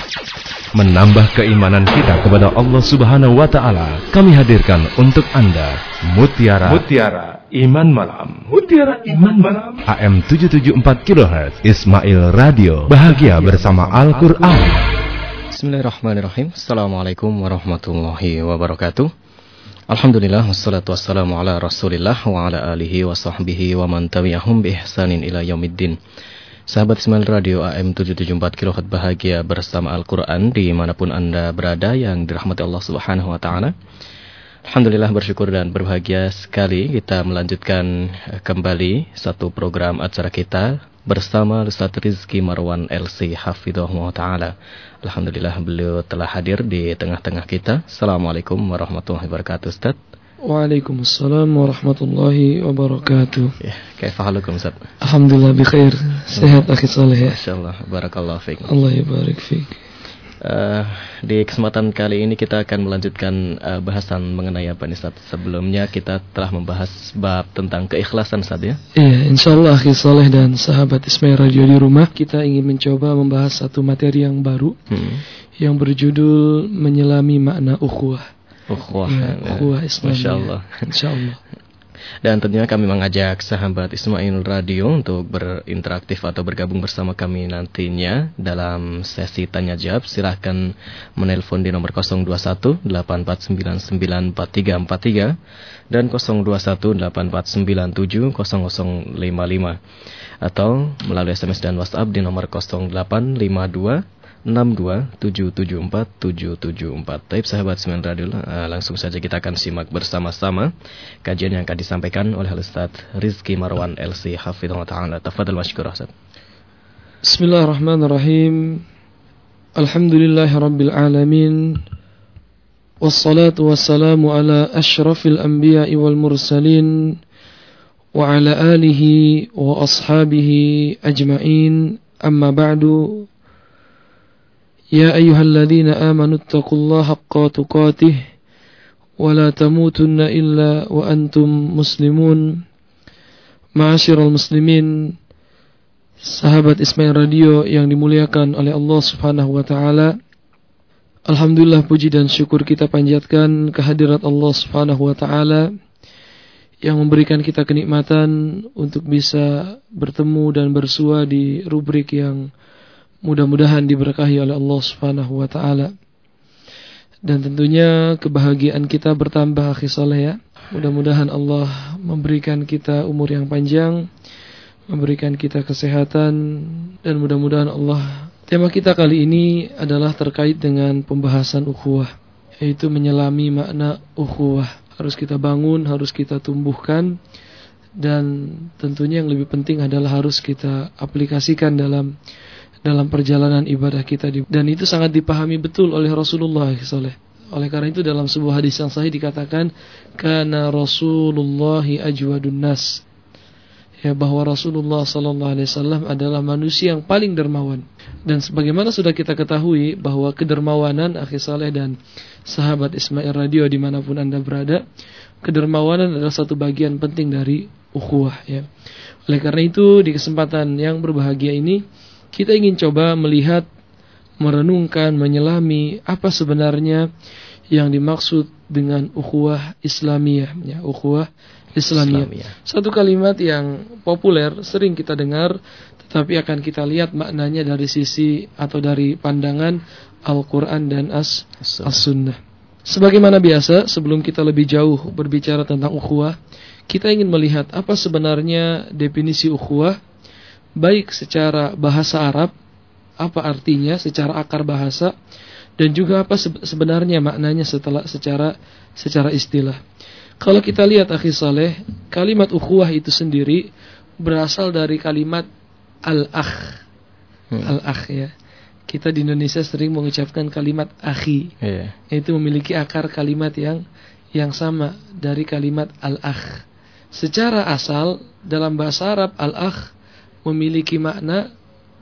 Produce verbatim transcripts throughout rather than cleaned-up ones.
Menambah keimanan kita kepada Allah Subhanahu wa taala, kami hadirkan untuk Anda Mutiara Mutiara Iman Malam. Mutiara Iman Malam. A M tujuh tujuh empat kilohertz Ismail Radio. Bahagia bersama Al-Qur'an. Bismillahirrahmanirrahim. Assalamualaikum warahmatullahi wabarakatuh. Alhamdulillah wassalatu wassalamu ala Rasulillah wa ala alihi wa sahbihi wa man tabi'ahum bi ihsanin ila yaumiddin. Sahabat Ismail Radio A M tujuh tujuh empat kilohertz bahagia bersama Al-Quran dimanapun Anda berada yang dirahmati Allah Subhanahu wa ta'ala. Alhamdulillah, bersyukur dan berbahagia sekali kita melanjutkan kembali satu program acara kita bersama Ustaz Rizky Marwan L C Hafidhahullah ta'ala. Alhamdulillah beliau telah hadir di tengah-tengah kita. Assalamualaikum warahmatullahi wabarakatuh, Ustaz. Waalaikumsalam warahmatullahi wabarakatuh. Ya, kaifa halukum, Ustaz? Alhamdulillah bikhair. Sehat akhi saleh ya. Masyaallah, barakallahu fiik. Allah yabarik fiik. Uh, di kesempatan kali ini kita akan melanjutkan uh, bahasan mengenai apa nih, Ustaz? Sebelumnya kita telah membahas bab tentang keikhlasan, Ustaz ya. Iya, insyaallah akhi saleh dan sahabat Ismail Radio di rumah, kita ingin mencoba membahas satu materi yang baru hmm. yang berjudul menyelami makna ukhuwah. Ukhuwah, ya, ukhuwah Islamiyah. Masyaallah. Insyaallah. Dan tentunya kami mengajak sahabat Ismail Radio untuk berinteraktif atau bergabung bersama kami nantinya dalam sesi tanya jawab. Silahkan menelpon di nomor nol dua satu delapan empat sembilan sembilan empat tiga empat tiga dan nol dua satu delapan empat sembilan tujuh nol nol lima lima, atau melalui S M S dan WhatsApp di nomor nol delapan lima dua enam dua tujuh tujuh empat tujuh tujuh empat. Baik sahabat Ismail Radio, langsung saja kita akan simak bersama-sama kajian yang akan disampaikan oleh Ustaz Rizky Marwan L C Hafidhahullah ta'ala. Tafadhal mashkur, Ustaz. Bismillahirrahmanirrahim. Alhamdulillahirabbil alamin. Wassalatu wassalamu ala asyrafil anbiya'i wal mursalin wa ala alihi wa ashabihi ajma'in. Amma ba'du. يا أيها الذين آمنوا اتقوا الله حق تقاته ولا تموتن إلا وأنتم مسلمون. معاشر المسلمين, sahabat Ismail Radio yang dimuliakan oleh Allah Subhanahu wa taala. Alhamdulillah, puji dan syukur kita panjatkan kehadirat Allah Subhanahu wa taala yang memberikan kita kenikmatan untuk bisa bertemu dan bersua di rubrik yang mudah-mudahan diberkahi oleh Allah Subhanahu wa taala. Dan tentunya kebahagiaan kita bertambah akhi saleh ya. Mudah-mudahan Allah memberikan kita umur yang panjang, memberikan kita kesehatan, dan mudah-mudahan Allah. Tema kita kali ini adalah terkait dengan pembahasan ukhuwah, yaitu menyelami makna ukhuwah. Harus kita bangun, harus kita tumbuhkan, dan tentunya yang lebih penting adalah harus kita aplikasikan dalam dalam perjalanan ibadah kita, dan itu sangat dipahami betul oleh Rasulullah sallallahu alaihi wasallam. Oleh karena itu dalam sebuah hadis yang sahih dikatakan kana Rasulullahi ajwadun nas, ya, bahwa Rasulullah sallallahu alaihi wasallam adalah manusia yang paling dermawan. Dan sebagaimana sudah kita ketahui bahwa kedermawanan akhi saleh dan sahabat Ismail Radio dimanapun Anda berada, kedermawanan adalah satu bagian penting dari ukhuwah ya. Oleh karena itu di kesempatan yang berbahagia ini kita ingin coba melihat, merenungkan, menyelami apa sebenarnya yang dimaksud dengan ukhuwah Islamiyah, ya, ukhuwah Islamiyah. Islamiyah. Satu kalimat yang populer, sering kita dengar, tetapi akan kita lihat maknanya dari sisi atau dari pandangan Al-Quran dan As- As-Sunnah. Sebagaimana biasa, sebelum kita lebih jauh berbicara tentang ukhuwah, kita ingin melihat apa sebenarnya definisi ukhuwah, baik secara bahasa Arab, apa artinya secara akar bahasa, dan juga apa sebenarnya maknanya setelah secara secara istilah. Kalau kita lihat akhi saleh, kalimat ukhuwah itu sendiri berasal dari kalimat al-akh. Hmm. Al-akh ya. Kita di Indonesia sering mengucapkan kalimat akhi. Yeah. Itu memiliki akar kalimat yang yang sama dari kalimat al-akh. Secara asal dalam bahasa Arab al-akh memiliki makna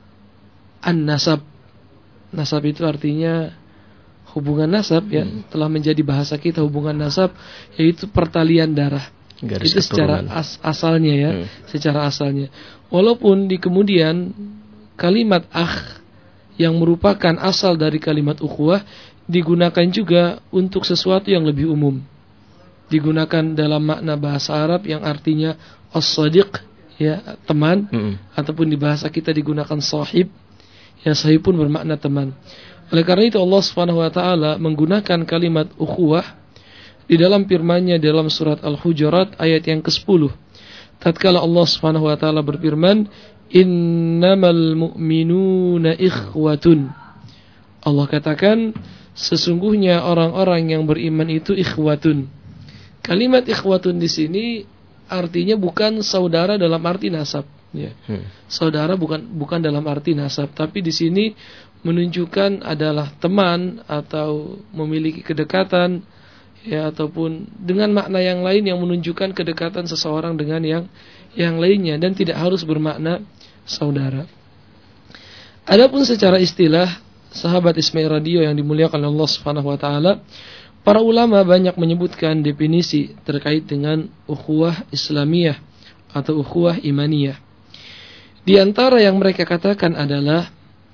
an-nasab. Nasab itu artinya hubungan nasab ya, hmm. telah menjadi bahasa kita hubungan nasab, yaitu pertalian darah. Garis itu secara as- asalnya ya, hmm. secara asalnya. Walaupun di kemudian kalimat akh yang merupakan asal dari kalimat ukhuwah digunakan juga untuk sesuatu yang lebih umum. Digunakan dalam makna bahasa Arab yang artinya as-sadiq, ya, teman, mm-hmm. ataupun di bahasa kita digunakan sahib, yang sahib pun bermakna teman. Oleh karena itu Allah Subhanahu wa taala menggunakan kalimat ukhuwah di dalam firman-Nya dalam surat Al-Hujurat ayat yang kesepuluh. Tatkala Allah Subhanahu wa taala berfirman, "Innamal mu'minuna ikhwatun." Allah katakan, sesungguhnya orang-orang yang beriman itu ikhwatun. Kalimat ikhwatun di sini artinya bukan saudara dalam arti nasab, ya. Hmm. Saudara bukan bukan dalam arti nasab, tapi di sini menunjukkan adalah teman atau memiliki kedekatan, ya, ataupun dengan makna yang lain yang menunjukkan kedekatan seseorang dengan yang yang lainnya dan tidak harus bermakna saudara. Adapun secara istilah, sahabat Ismail Radio yang dimuliakan Allah Subhanahu wa taala, para ulama banyak menyebutkan definisi terkait dengan ukhuwah Islamiyah atau ukhuwah imaniyah. Di antara yang mereka katakan adalah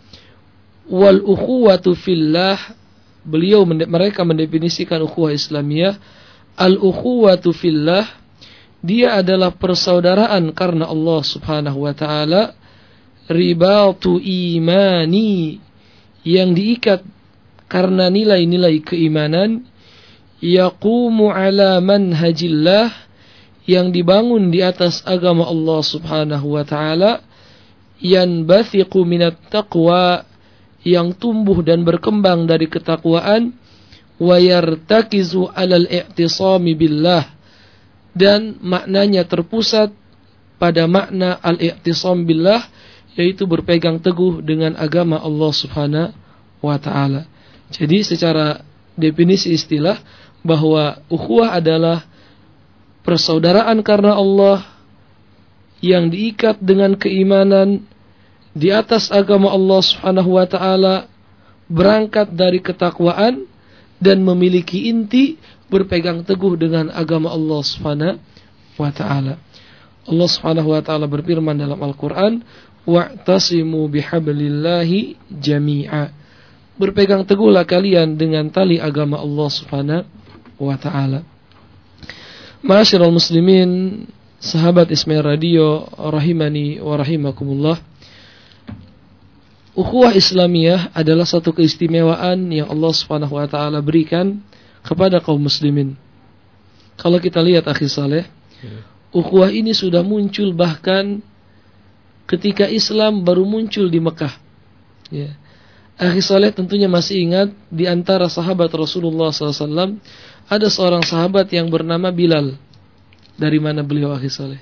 wal ukhuwatu fillah. Beliau mereka mendefinisikan ukhuwah Islamiyah, al ukhuwatu fillah, dia adalah persaudaraan karena Allah Subhanahu wa taala, ribatu imani, yang diikat karena nilai-nilai keimanan, yaqumu ala manhajillah, yang dibangun di atas agama Allah Subhanahu wa taala, yanbathiqu minat taqwa, yang tumbuh dan berkembang dari ketakwaan, wa yartakizu alal i'tisami billah, dan maknanya terpusat pada makna al-i'tisam billah, yaitu berpegang teguh dengan agama Allah Subhanahu wa taala. Jadi secara definisi istilah bahwa ukhuwah adalah persaudaraan karena Allah yang diikat dengan keimanan di atas agama Allah Subhanahu wa taala, berangkat dari ketakwaan dan memiliki inti berpegang teguh dengan agama Allah Subhanahu wa taala. Allah Subhanahu wa taala berfirman dalam Al-Qur'an, wa'tasimu bihablillahi jami'a. Berpegang teguhlah kalian dengan tali agama Allah Subhanahu wa taala. Ma'asyiral muslimin, sahabat Ismail Radio rahimani wa rahimakumullah. Ukhuwah Islamiyah adalah satu keistimewaan yang Allah Subhanahu wa taala berikan kepada kaum muslimin. Kalau kita lihat akhi saleh, ukhuwah ini sudah muncul bahkan ketika Islam baru muncul di Mekah. Ya. Akhi saleh tentunya masih ingat di antara sahabat Rasulullah sallallahu alaihi wasallam ada seorang sahabat yang bernama Bilal. Dari mana beliau akhi saleh?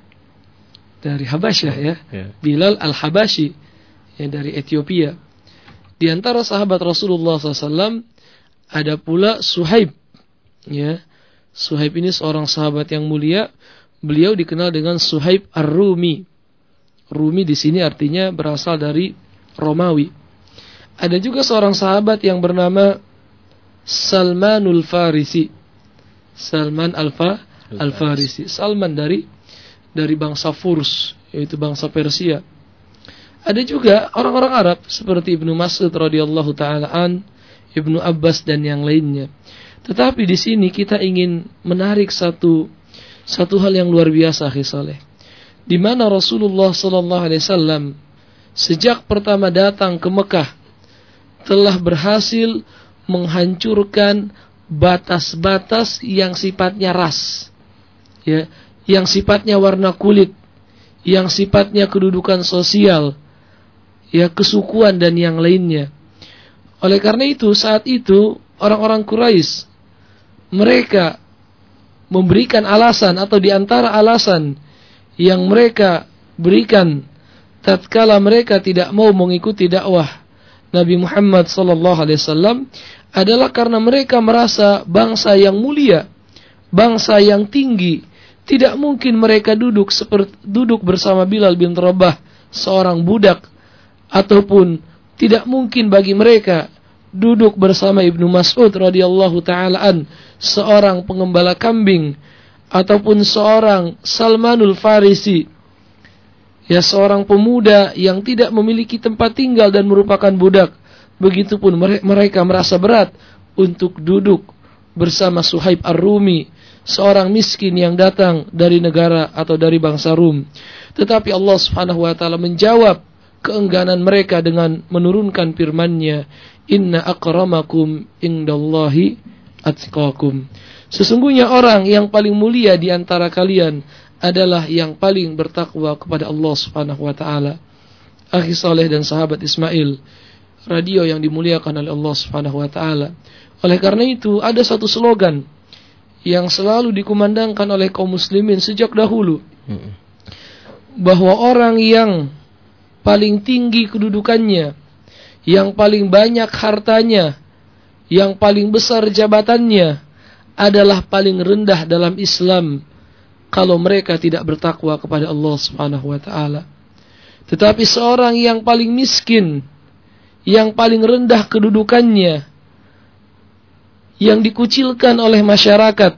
Dari Habasyah, ya. Yeah. Bilal al-Habashi, yang dari Ethiopia. Di antara sahabat Rasulullah sallallahu alaihi wasallam ada pula Suhaib, ya. Suhaib ini seorang sahabat yang mulia. Beliau dikenal dengan Suhaib Ar-Rumi. Rumi di sini artinya berasal dari Romawi. Ada juga seorang sahabat yang bernama Salmanul Farisi. Salman Alfa Al-Farisi. Salman dari dari bangsa Furs, yaitu bangsa Persia. Ada juga orang-orang Arab seperti Ibnu Mas'ud radhiyallahu taala an, Ibnu Abbas dan yang lainnya. Tetapi di sini kita ingin menarik satu satu hal yang luar biasa, akhi saleh. Di mana Rasulullah sallallahu alaihi wasallam sejak pertama datang ke Mekah telah berhasil menghancurkan batas-batas yang sifatnya ras, ya, yang sifatnya warna kulit, yang sifatnya kedudukan sosial, ya, kesukuan dan yang lainnya. Oleh karena itu saat itu orang-orang Quraisy mereka memberikan alasan, atau di antara alasan yang mereka berikan tatkala mereka tidak mau mengikuti dakwah Nabi Muhammad sallallahu alaihi wasallam adalah karena mereka merasa bangsa yang mulia, bangsa yang tinggi, tidak mungkin mereka duduk seperti duduk bersama Bilal bin Rabah, seorang budak, ataupun tidak mungkin bagi mereka duduk bersama Ibnu Mas'ud radhiyallahu taala an, seorang pengembala kambing, ataupun seorang Salmanul Farisi, Ya, seorang pemuda yang tidak memiliki tempat tinggal dan merupakan budak, begitupun mereka merasa berat untuk duduk bersama Suhaib Ar-Rumi, seorang miskin yang datang dari negara atau dari bangsa Rum. Tetapi Allah Subhanahu wa taala menjawab keengganan mereka dengan menurunkan firman-Nya, "Inna akramakum indallahi atqakum." Sesungguhnya orang yang paling mulia di antara kalian adalah yang paling bertakwa kepada Allah Subhanahu wa taala. Akhi saleh dan sahabat Ismail, radio yang dimuliakan oleh Allah Subhanahu wa taala. Oleh karena itu, ada satu slogan yang selalu dikumandangkan oleh kaum muslimin sejak dahulu, bahwa orang yang paling tinggi kedudukannya, yang paling banyak hartanya, yang paling besar jabatannya adalah paling rendah dalam Islam kalau mereka tidak bertakwa kepada Allah Subhanahu wa taala. Tetapi seorang yang paling miskin, yang paling rendah kedudukannya, yang dikucilkan oleh masyarakat,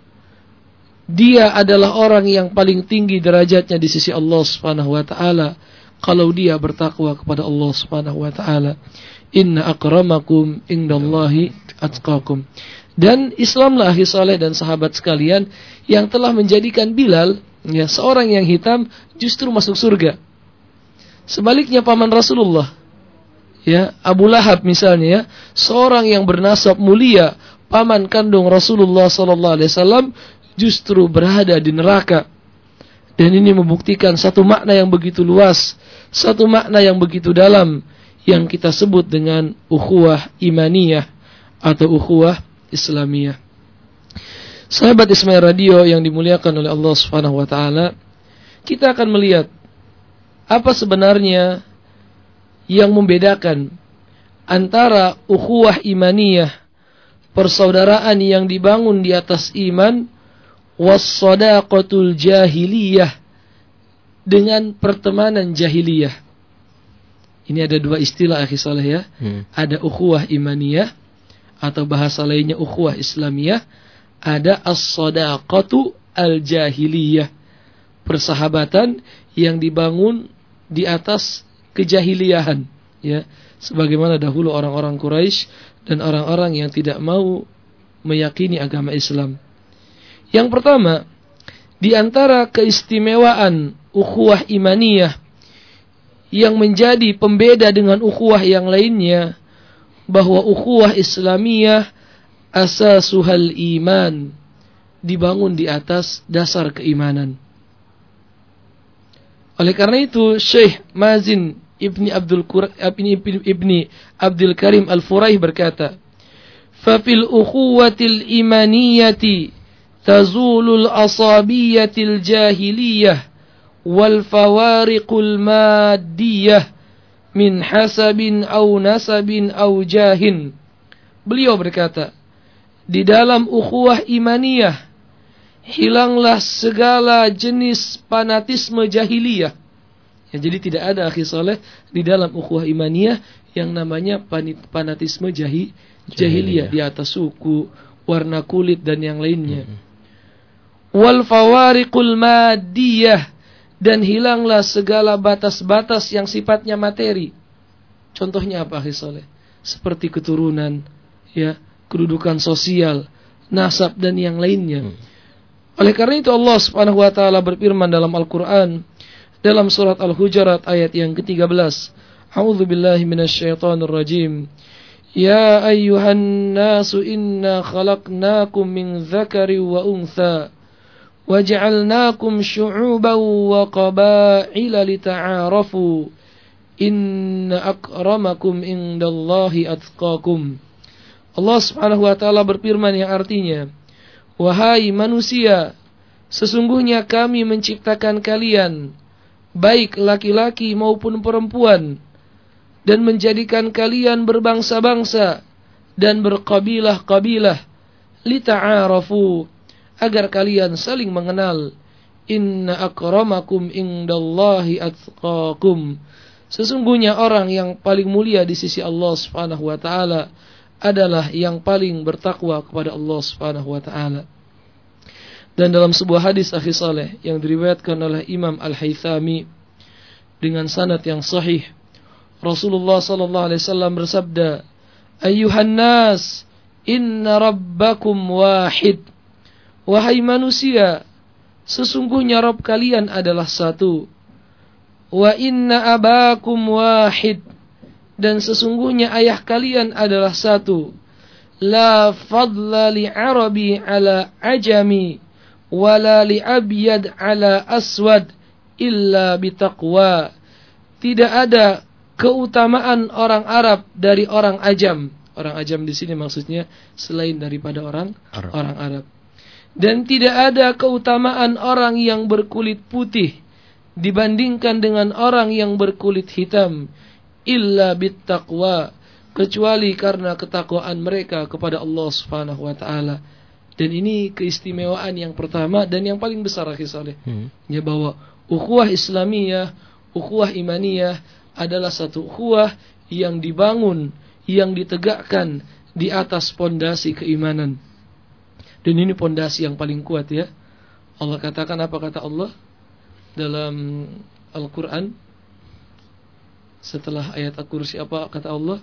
dia adalah orang yang paling tinggi derajatnya di sisi Allah Subhanahu wa taala kalau dia bertakwa kepada Allah Subhanahu wa taala. Inna akramakum indallahi atqakum. Dan Islamlah, ahli saleh dan sahabat sekalian, yang telah menjadikan Bilal, ya, seorang yang hitam, justru masuk surga. Sebaliknya paman Rasulullah, ya, Abu Lahab misalnya, ya, seorang yang bernasab mulia, paman kandung Rasulullah sallallahu alaihi wasallam, justru berada di neraka. Dan ini membuktikan satu makna yang begitu luas, satu makna yang begitu dalam, yang kita sebut dengan ukhuwah imaniyah atau ukhuwah Islamiyah. Sahabat Ismail Radio yang dimuliakan oleh Allah Subhanahu wa taala, kita akan melihat apa sebenarnya yang membedakan antara ukhuwah imaniyah, persaudaraan yang dibangun di atas iman, was-shadaqatul jahiliyah, dengan pertemanan jahiliyah. Ini ada dua istilah, akhi saleh, ya. Hmm. Ada ukhuwah imaniyah atau bahasa lainnya ukhuwah Islamiyah, ada as-shadaqatu al-jahiliyah, persahabatan yang dibangun di atas kejahiliyahan, ya, sebagaimana dahulu orang-orang Quraisy dan orang-orang yang tidak mau meyakini agama Islam. Yang pertama, di antara keistimewaan ukhuwah imaniyah yang menjadi pembeda dengan ukhuwah yang lainnya, bahwa ukhuwah Islamiyah asasuhal iman, dibangun di atas dasar keimanan. Oleh karena itu, Syekh Mazin Ibni Abdul Qur- Ibni, Ibni Abdul Karim Al-Furaih berkata, "Fa fil ukhuwatil imaniyati tazulul asabiyatil jahiliyah wal fawariqul maddiyah min hasabin au nasabin au jahin." Beliau berkata, di dalam ukhuwah imaniyah hilanglah segala jenis fanatisme jahiliyah. Ya, jadi tidak ada, akhi saleh, di dalam ukhuwah imaniyah yang namanya fanatisme jahi, jahiliyah, jahiliyah di atas suku, warna kulit dan yang lainnya. Mm-hmm. Wal fawariqul maddiyah, dan hilanglah segala batas-batas yang sifatnya materi. Contohnya apa, akhi saleh? Seperti keturunan, ya, kedudukan sosial, nasab dan yang lainnya. Hmm. Oleh karena itu Allah Subhanahu wa taala berfirman dalam Al-Qur'an dalam surat Al-Hujurat ayat yang ketiga belas. A'udzu billahi minasyaitonir rajim. Ya ayyuhan nasu inna khalaqnakum min dzakari wa untha waj'alnakum syu'uban wa qabaila lita'arafu inna akramakum indallahi atqakum. Allah Subhanahu wa taala berfirman yang artinya, wahai manusia, sesungguhnya kami menciptakan kalian, baik laki-laki maupun perempuan, dan menjadikan kalian berbangsa-bangsa dan berkabilah-kabilah, lita'arafu, agar kalian saling mengenal. Inna akramakum indallahi atqakum. Sesungguhnya orang yang paling mulia di sisi Allah Subhanahu wa taala adalah yang paling bertakwa kepada Allah Subhanahu wa taala. Dan dalam sebuah hadis, akhi saleh, yang diriwayatkan oleh Imam Al-Haythami dengan sanad yang sahih. Rasulullah sallallahu alaihi wasallam bersabda, "Ayyuhan nas, inna rabbakum wahid." Wahai manusia, sesungguhnya Rabb kalian adalah satu. Wa inna abakum wahid. Dan sesungguhnya ayah kalian adalah satu. La fadla li arabi ala ajami, wala li abyad ala aswad, illa bitaqwa. Tidak ada keutamaan orang Arab dari orang Ajam. Orang Ajam di sini maksudnya selain daripada orang Arab. orang Arab. Dan tidak ada keutamaan orang yang berkulit putih dibandingkan dengan orang yang berkulit hitam, illa bittaqwa, kecuali karena ketakwaan mereka kepada Allah Subhanahu wa taala. Dan ini keistimewaan yang pertama dan yang paling besar, akhi saleh. Hmm. Ya, bahwa ukhuwah Islamiyah, ukhuwah imaniyah adalah satu ukhuwah yang dibangun, yang ditegakkan di atas pondasi keimanan. Dan ini pondasi yang paling kuat, ya. Allah katakan, apa kata Allah dalam Al-Quran setelah ayat Al-Kursi? Apa kata Allah?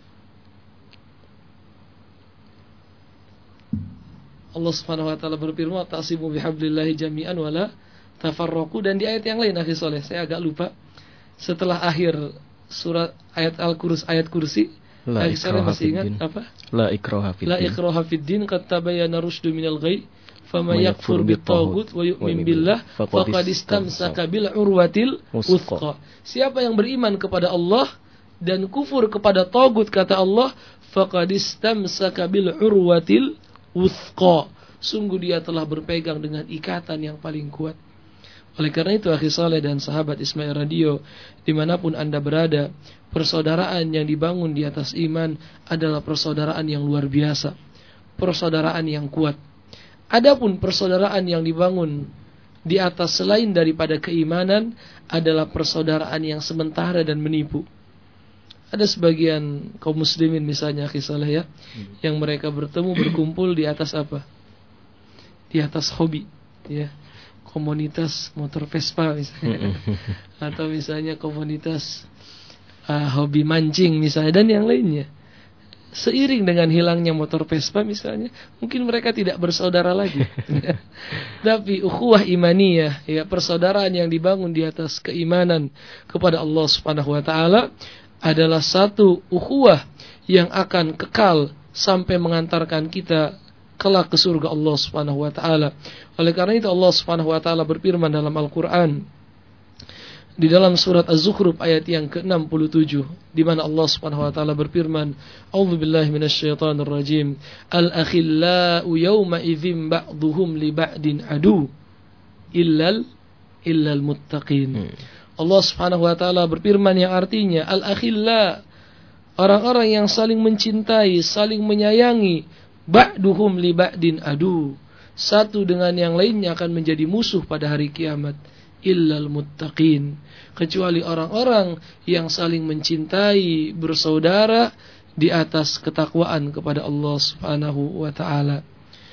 Allah Subhanahu wa taala berfirman, "Tasimu bihablillahi jami'an wala tafarraqu." Dan di ayat yang lain, akhi saleh, saya agak lupa. Setelah akhir surat ayat Al-Kursi, ayat Kursi, La akhi saleh masih ingat apa? La ikraha fid din. La ikraha fid din, qad tabayyana rusydu minal ghayy, faman yakfur bit-taghut wa yu'min billah faqad istamsaka bil urwatil wuthqa. Siapa yang beriman kepada Allah dan kufur kepada tagut, kata Allah, faqad istamsaka bil urwatil wuthqa, sungguh dia telah berpegang dengan ikatan yang paling kuat. Oleh karena itu, akhi saleh dan sahabat Ismail Radio, dimanapun anda berada, persaudaraan yang dibangun di atas iman adalah persaudaraan yang luar biasa, persaudaraan yang kuat. Adapun persaudaraan yang dibangun di atas selain daripada keimanan adalah persaudaraan yang sementara dan menipu. Ada sebagian kaum muslimin misalnya, akhi saleh, ya, hmm. yang mereka bertemu berkumpul di atas apa? Di atas hobi, ya. Komunitas motor Vespa misalnya. Atau misalnya komunitas uh, hobi mancing misalnya, dan yang lainnya. Seiring dengan hilangnya motor Vespa misalnya, mungkin mereka tidak bersaudara lagi. Tapi ukhuwah imaniyah, ya, persaudaraan yang dibangun di atas keimanan kepada Allah Subhanahu wa taala adalah satu ukhuwah yang akan kekal sampai mengantarkan kita kelak ke surga Allah Subhanahu wa taala. Oleh karena itu Allah Subhanahu wa taala berfirman dalam Al-Qur'an di dalam surat Az-Zukhruf ayat yang ke enam puluh tujuh, di mana Allah Subhanahu wa taala berfirman, "A'udzubillahi minasyaitonir rajim. Al-akhillau yawma idzin ba'dhuhum li ba'din adu illal illal muttaqin." Hmm. Allah Subhanahu wa taala berfirman yang artinya al-akhilla, orang-orang yang saling mencintai, saling menyayangi, ba'duhum li ba'din adu, satu dengan yang lainnya akan menjadi musuh pada hari kiamat, illal muttaqin, kecuali orang-orang yang saling mencintai, bersaudara di atas ketakwaan kepada Allah Subhanahu wa taala.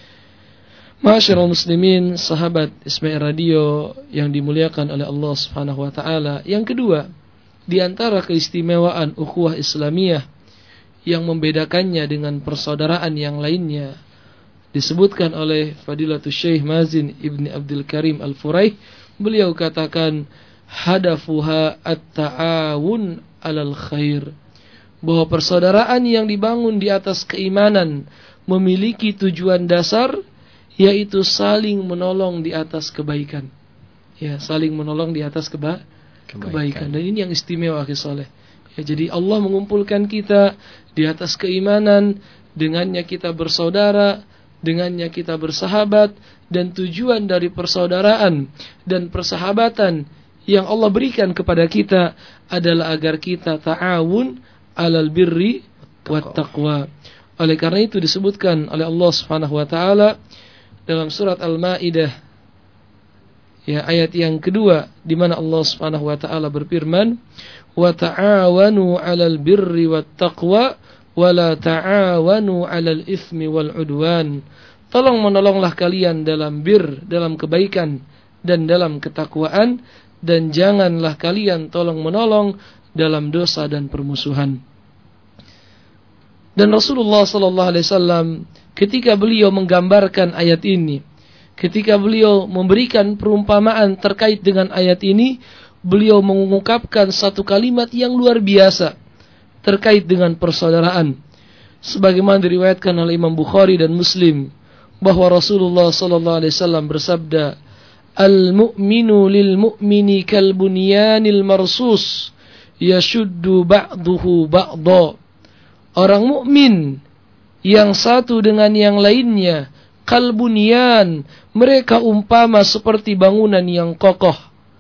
Ma'asyiral muslimin, sahabat Ismail Radio yang dimuliakan oleh Allah Subhanahu wa taala. Yang kedua, di antara keistimewaan ukhuwah Islamiyah yang membedakannya dengan persaudaraan yang lainnya, disebutkan oleh Fadilatul Syekh Mazin Ibni Abdul Karim Al-Furaih. Beliau katakan, hadafuha at-ta'awun alal khair, bahwa persaudaraan yang dibangun di atas keimanan memiliki tujuan dasar, yaitu saling menolong di atas kebaikan. Ya, saling menolong di atas keba- kebaikan. kebaikan. Dan ini yang istimewa, akhi saleh. Ya, jadi Allah mengumpulkan kita di atas keimanan, dengannya kita bersaudara, dengannya kita bersahabat, dan tujuan dari persaudaraan dan persahabatan yang Allah berikan kepada kita adalah agar kita ta'awun alal birri wat taqwa. Oleh karena itu disebutkan oleh Allah Subhanahu wa taala dalam surat Al-Maidah, ya, ayat yang kedua, di mana Allah Subhanahu wa taala berfirman, "Wa ta'awanu 'alal birri wat taqwa wa la ta'awanu 'alal itsmi wal 'udwan." Tolong menolonglah kalian dalam bir, dalam kebaikan dan dalam ketakwaan, dan janganlah kalian tolong-menolong dalam dosa dan permusuhan. Dan Rasulullah sallallahu alaihi wasallam ketika beliau menggambarkan ayat ini, ketika beliau memberikan perumpamaan terkait dengan ayat ini, beliau mengungkapkan satu kalimat yang luar biasa terkait dengan persaudaraan. Sebagaimana diriwayatkan oleh Imam Bukhari dan Muslim bahwa Rasulullah sallallahu alaihi wasallam bersabda, "Al-mu'minu lil-mu'mini kal-bunyanil marsus, yashuddu ba'duhu ba'dha." Orang mukmin yang satu dengan yang lainnya kalbunyan, mereka umpama seperti bangunan yang kokoh.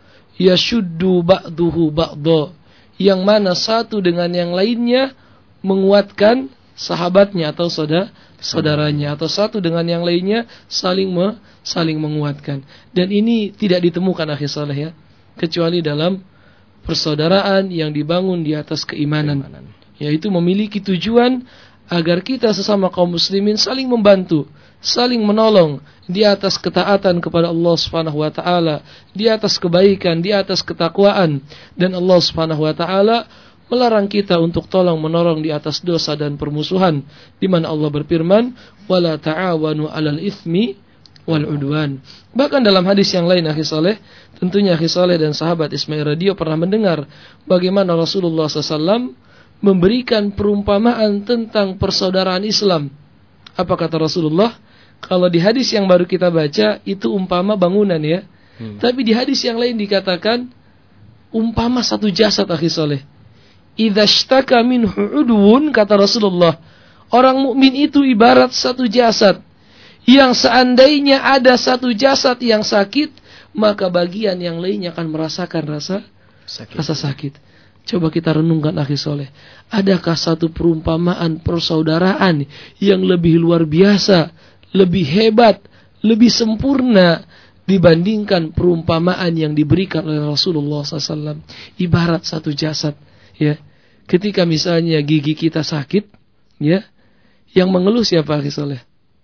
Yashuddu ba'duhu ba'dha, yang mana satu dengan yang lainnya menguatkan sahabatnya atau saudara saudaranya, atau satu dengan yang lainnya saling me, saling menguatkan. Dan ini tidak ditemukan akhi saleh ya, kecuali dalam persaudaraan yang dibangun di atas keimanan, keimanan. Yaitu memiliki tujuan agar kita sesama kaum muslimin saling membantu, saling menolong di atas ketaatan kepada Allah Subhanahu wa taala, di atas kebaikan, di atas ketakwaan. Dan Allah Subhanahu wa taala melarang kita untuk tolong menolong di atas dosa dan permusuhan, di mana Allah berfirman, "Wala ta'awanu 'alal itsmi wal 'udwan." Bahkan dalam hadis yang lain akhi saleh, tentunya akhi saleh dan sahabat Ismail Radio pernah mendengar bagaimana Rasulullah sallallahu alaihi wasallam memberikan perumpamaan tentang persaudaraan Islam. Apa kata Rasulullah? Kalau di hadis yang baru kita baca itu umpama bangunan ya. Hmm. Tapi di hadis yang lain dikatakan umpama satu jasad akhi saleh. Idza ishtaka minhu udwun, kata Rasulullah, orang mukmin itu ibarat satu jasad yang seandainya ada satu jasad yang sakit, maka bagian yang lainnya akan merasakan rasa sakit. rasa sakit. Coba kita renungkan akhi soleh, adakah satu perumpamaan persaudaraan yang lebih luar biasa, lebih hebat, lebih sempurna dibandingkan perumpamaan yang diberikan oleh Rasulullah sallallahu alaihi wasallam? Ibarat satu jasad ya. Ketika misalnya gigi kita sakit ya, yang mengeluh siapa akhi soleh?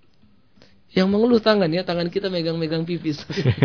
Yang mengeluh tangan ya, tangan kita megang-megang pipis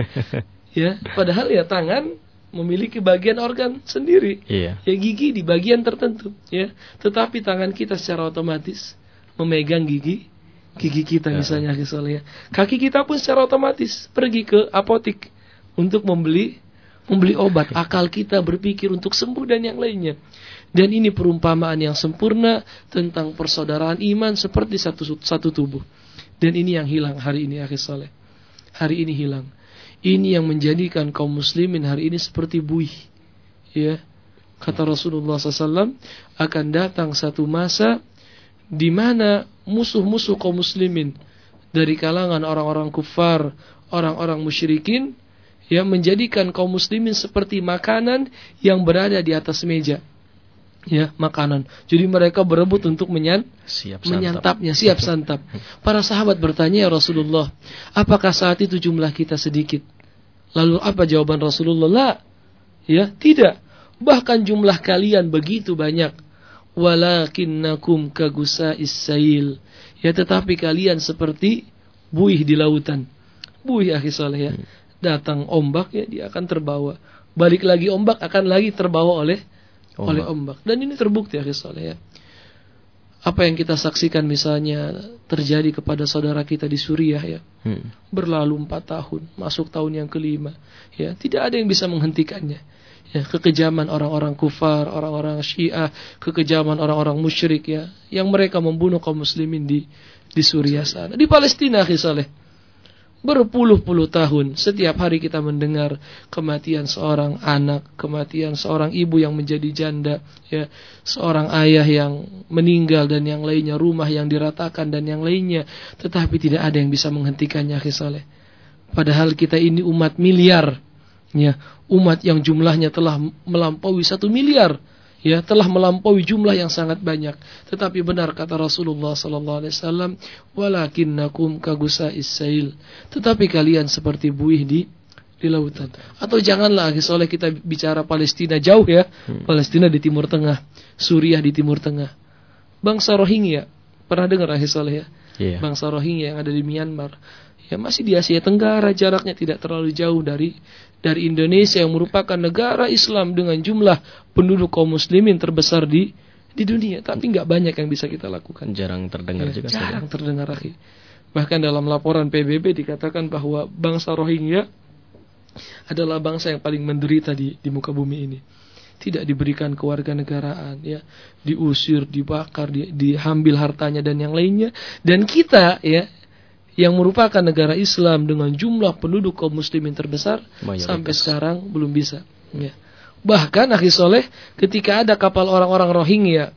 ya, padahal ya tangan memiliki bagian organ sendiri. Iya. Ya gigi di bagian tertentu ya. Tetapi tangan kita secara otomatis memegang gigi gigi kita misalnya ya. Kaki kita pun secara otomatis pergi ke apotik untuk membeli membeli obat. Akal kita berpikir untuk sembuh dan yang lainnya. Dan ini perumpamaan yang sempurna tentang persaudaraan iman seperti satu satu tubuh. Dan ini yang hilang hari ini akhi saleh. Hari ini hilang. Ini yang menjadikan kaum muslimin hari ini seperti buih. Ya, kata Rasulullah sallallahu alaihi wasallam, akan datang satu masa di mana musuh-musuh kaum muslimin dari kalangan orang-orang kufar, orang-orang musyrikin, ya, menjadikan kaum muslimin seperti makanan yang berada di atas meja. Ya, makanan. Jadi mereka berebut untuk menyan, siap menyantapnya, siap santap. Para sahabat bertanya, ya Rasulullah, apakah saat itu jumlah kita sedikit? Lalu apa jawaban Rasulullah? La, ya, tidak. Bahkan jumlah kalian begitu banyak. Walakinnakum kagusa'is sail. Ya, tetapi kalian seperti buih di lautan. Buih akhi saleh ya. Datang ombak ya, dia akan terbawa. Balik lagi ombak, akan lagi terbawa oleh ombak. oleh ombak. Dan ini terbukti akhi saleh ya. Apa yang kita saksikan misalnya terjadi kepada saudara kita di Suriah ya. Hmm. Berlalu empat tahun, masuk tahun yang kelima. Ya, tidak ada yang bisa menghentikannya. Ya, kekejaman orang-orang kufar, orang-orang Syiah, kekejaman orang-orang musyrik ya, yang mereka membunuh kaum muslimin di di Suriah sana. Di Palestina akhi saleh. Berpuluh-puluh tahun setiap hari kita mendengar kematian seorang anak, kematian seorang ibu yang menjadi janda, ya, seorang ayah yang meninggal dan yang lainnya, rumah yang diratakan dan yang lainnya, tetapi tidak ada yang bisa menghentikannya akhi saleh. Padahal kita ini umat miliar, ya, umat yang jumlahnya telah melampaui satu miliar. Ya, telah melampaui jumlah yang sangat banyak. Tetapi benar kata Rasulullah sallallahu alaihi wasallam, walakinnakum kagusa'is sail. Tetapi kalian seperti buih di di lautan. Atau janganlah soalnya kita bicara Palestina jauh ya. Hmm. Palestina di Timur Tengah, Suriah di Timur Tengah. Bangsa Rohingya, pernah dengar soleh ya? Yeah. Bangsa Rohingya yang ada di Myanmar. Ya masih di Asia Tenggara, jaraknya tidak terlalu jauh dari dari Indonesia yang merupakan negara Islam dengan jumlah penduduk kaum muslimin terbesar di di dunia. Tapi nggak banyak yang bisa kita lakukan. Jarang terdengar Ya, juga. jarang terdengar, akhi. Bahkan dalam laporan P B B dikatakan bahwa bangsa Rohingya adalah bangsa yang paling menderita di di muka bumi ini. Tidak diberikan kewarganegaraan, ya, diusir, dibakar, di, diambil hartanya dan yang lainnya. Dan kita, ya, yang merupakan negara Islam dengan jumlah penduduk kaum muslimin terbesar, mayoritas, sampai sekarang belum bisa. Ya. Bahkan, akhi soleh, ketika ada kapal orang-orang Rohingya,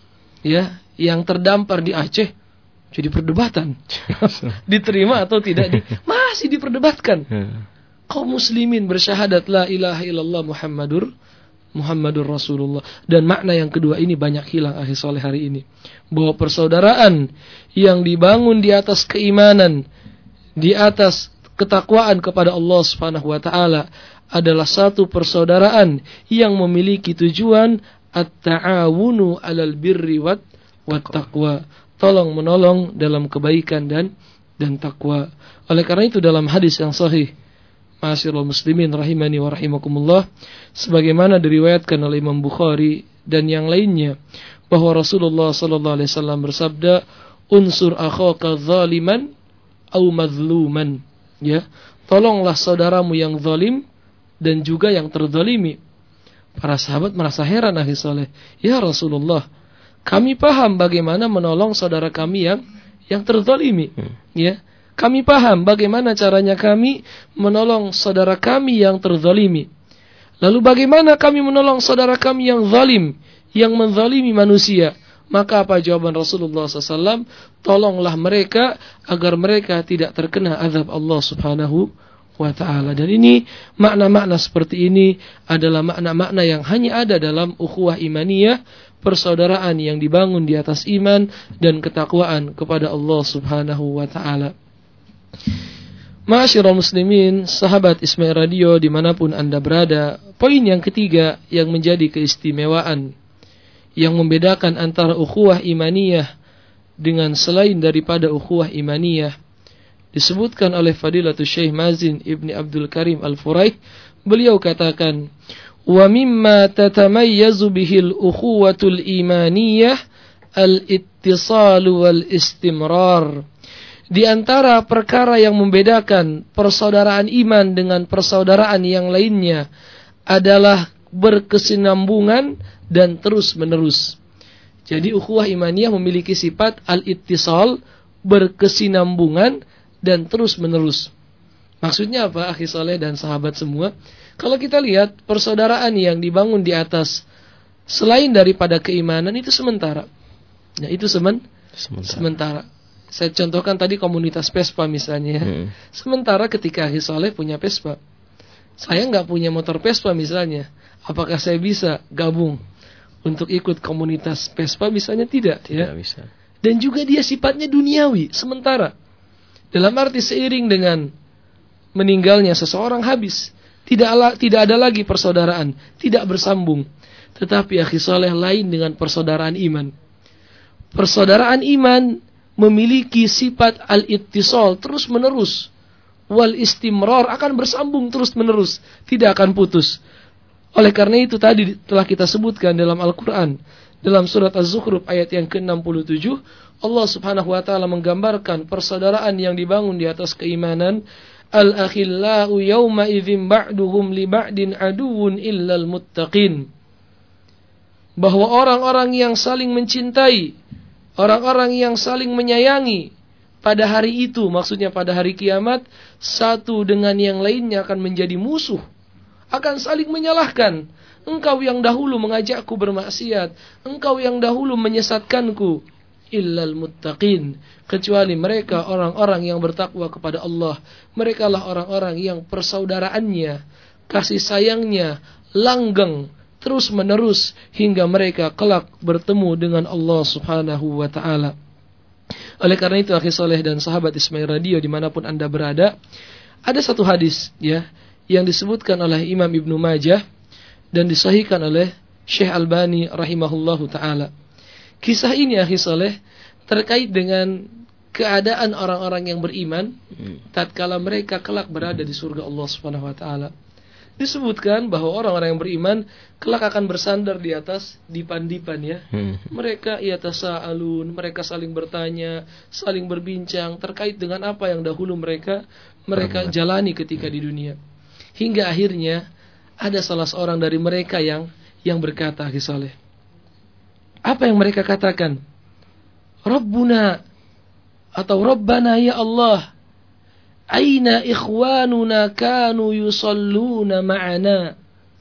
ya, yang terdampar di Aceh, jadi perdebatan, diterima atau tidak, di, masih diperdebatkan. Kaum muslimin bersyahadat la ilaha illallah Muhammadur Muhammadur Rasulullah. Dan makna yang kedua ini banyak hilang, akhi soleh, hari ini. Bahwa persaudaraan yang dibangun di atas keimanan, di atas ketakwaan kepada Allah Subhanahu wa taala adalah satu persaudaraan yang memiliki tujuan at-ta'awunu 'alal birri wat taqwa. Tolong menolong dalam kebaikan dan dan takwa. Oleh karena itu dalam hadis yang sahih, Ma'asyiral muslimin rahimani wa rahimakumullah, sebagaimana diriwayatkan oleh Imam Bukhari dan yang lainnya, bahwa Rasulullah sallallahu alaihi wasallam bersabda, "Unsur akhaka zaliman au mazluman." Ya, tolonglah saudaramu yang zalim dan juga yang terzalimi. Para sahabat merasa heran, akhi saleh. Ya Rasulullah, kami paham bagaimana menolong saudara kami yang yang terzalimi. Hmm. Ya. Kami paham bagaimana caranya kami menolong saudara kami yang terzalimi. Lalu bagaimana kami menolong saudara kami yang zalim, yang menzalimi manusia? Maka apa jawaban Rasulullah sallallahu alaihi wasallam? Tolonglah mereka agar mereka tidak terkena azab Allah Subhanahu wa ta'ala. Dan ini, makna-makna seperti ini adalah makna-makna yang hanya ada dalam ukhuwah imaniyah, persaudaraan yang dibangun di atas iman dan ketakwaan kepada Allah Subhanahu wa ta'ala. Ma'asyiral muslimin, sahabat Ismail Radio dimanapun Anda berada, poin yang ketiga yang menjadi keistimewaan yang membedakan antara ukhuwah imaniyah dengan selain daripada ukhuwah imaniyah disebutkan oleh Fadilatul Syekh Mazin Ibni Abdul Karim Al-Furaih. Beliau katakan, wa mimma tatamayyazu bihil ukhuwatul imaniyah al-ittisalu wal istimrar. Di antara perkara yang membedakan persaudaraan iman dengan persaudaraan yang lainnya adalah berkesinambungan dan terus-menerus. Jadi ukhuwah imaniyah memiliki sifat al-ittisal, berkesinambungan dan terus-menerus. Maksudnya apa, akhi saleh dan sahabat semua? Kalau kita lihat persaudaraan yang dibangun di atas selain daripada keimanan itu sementara. Nah, itu semen, sementara. sementara. Saya contohkan tadi komunitas Vespa misalnya. Hmm. Sementara ketika akhi saleh punya Vespa, saya nggak punya motor Vespa misalnya, apakah saya bisa gabung untuk ikut komunitas Vespa misalnya? Tidak, ya. Tidak bisa. Dan juga dia sifatnya duniawi, sementara. Dalam arti seiring dengan meninggalnya seseorang habis, tidak tidak ada lagi persaudaraan, tidak bersambung. Tetapi akhi saleh lain dengan persaudaraan iman. Persaudaraan iman memiliki sifat al-ittisal, terus menerus, wal istimrar, akan bersambung terus menerus, tidak akan putus. Oleh karena itu tadi telah kita sebutkan dalam Al-Quran, dalam surat Az-Zukhruf ayat yang ke enam puluh tujuh, Allah Subhanahu wa taala menggambarkan persaudaraan yang dibangun di atas keimanan. Al-akhillau yawma idzin ba'duhum li ba'din aduwwun illal muttaqin. Bahwa orang-orang yang saling mencintai, orang-orang yang saling menyayangi pada hari itu, maksudnya pada hari kiamat, satu dengan yang lainnya akan menjadi musuh, akan saling menyalahkan. Engkau yang dahulu mengajakku bermaksiat, engkau yang dahulu menyesatkanku. Illal muttaqin, kecuali mereka orang-orang yang bertakwa kepada Allah. Mereka lah orang-orang yang persaudaraannya, kasih sayangnya langgeng terus menerus hingga mereka kelak bertemu dengan Allah Subhanahu wa ta'ala. Oleh karena itu, akhi saleh dan sahabat Ismail Radio dimanapun Anda berada, ada satu hadis ya yang disebutkan oleh Imam Ibnu Majah dan disahihkan oleh Syekh Albani rahimahullahu ta'ala. Kisah ini, akhi saleh, terkait dengan keadaan orang-orang yang beriman tatkala mereka kelak berada di surga Allah Subhanahu wa taala. Disebutkan bahwa orang-orang yang beriman kelak akan bersandar di atas dipan-dipan ya. Hmm. Mereka yatasaalun, mereka saling bertanya, saling berbincang terkait dengan apa yang dahulu mereka mereka jalani ketika di dunia. Hingga akhirnya ada salah seorang dari mereka yang yang berkata, akhi saleh. Apa yang mereka katakan? Rabbuna atau Rabbana ya Allah, aina ikhwanuna kanu yusalluna ma'ana.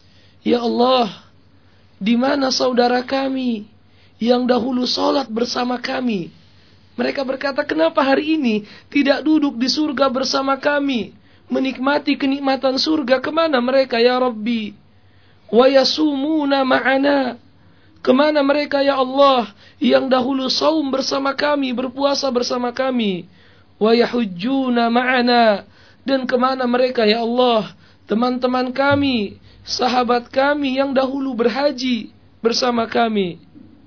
Ya Allah, di mana saudara kami yang dahulu salat bersama kami? Mereka berkata, kenapa hari ini tidak duduk di surga bersama kami, menikmati kenikmatan surga? Kemana mereka ya Rabbi? Wa yasumuna ma'ana. Kemana mereka ya Allah yang dahulu saum bersama kami, berpuasa bersama kami? Wa yahujjuna ma'ana. Dan kemana mereka ya Allah, teman-teman kami, sahabat kami yang dahulu berhaji bersama kami?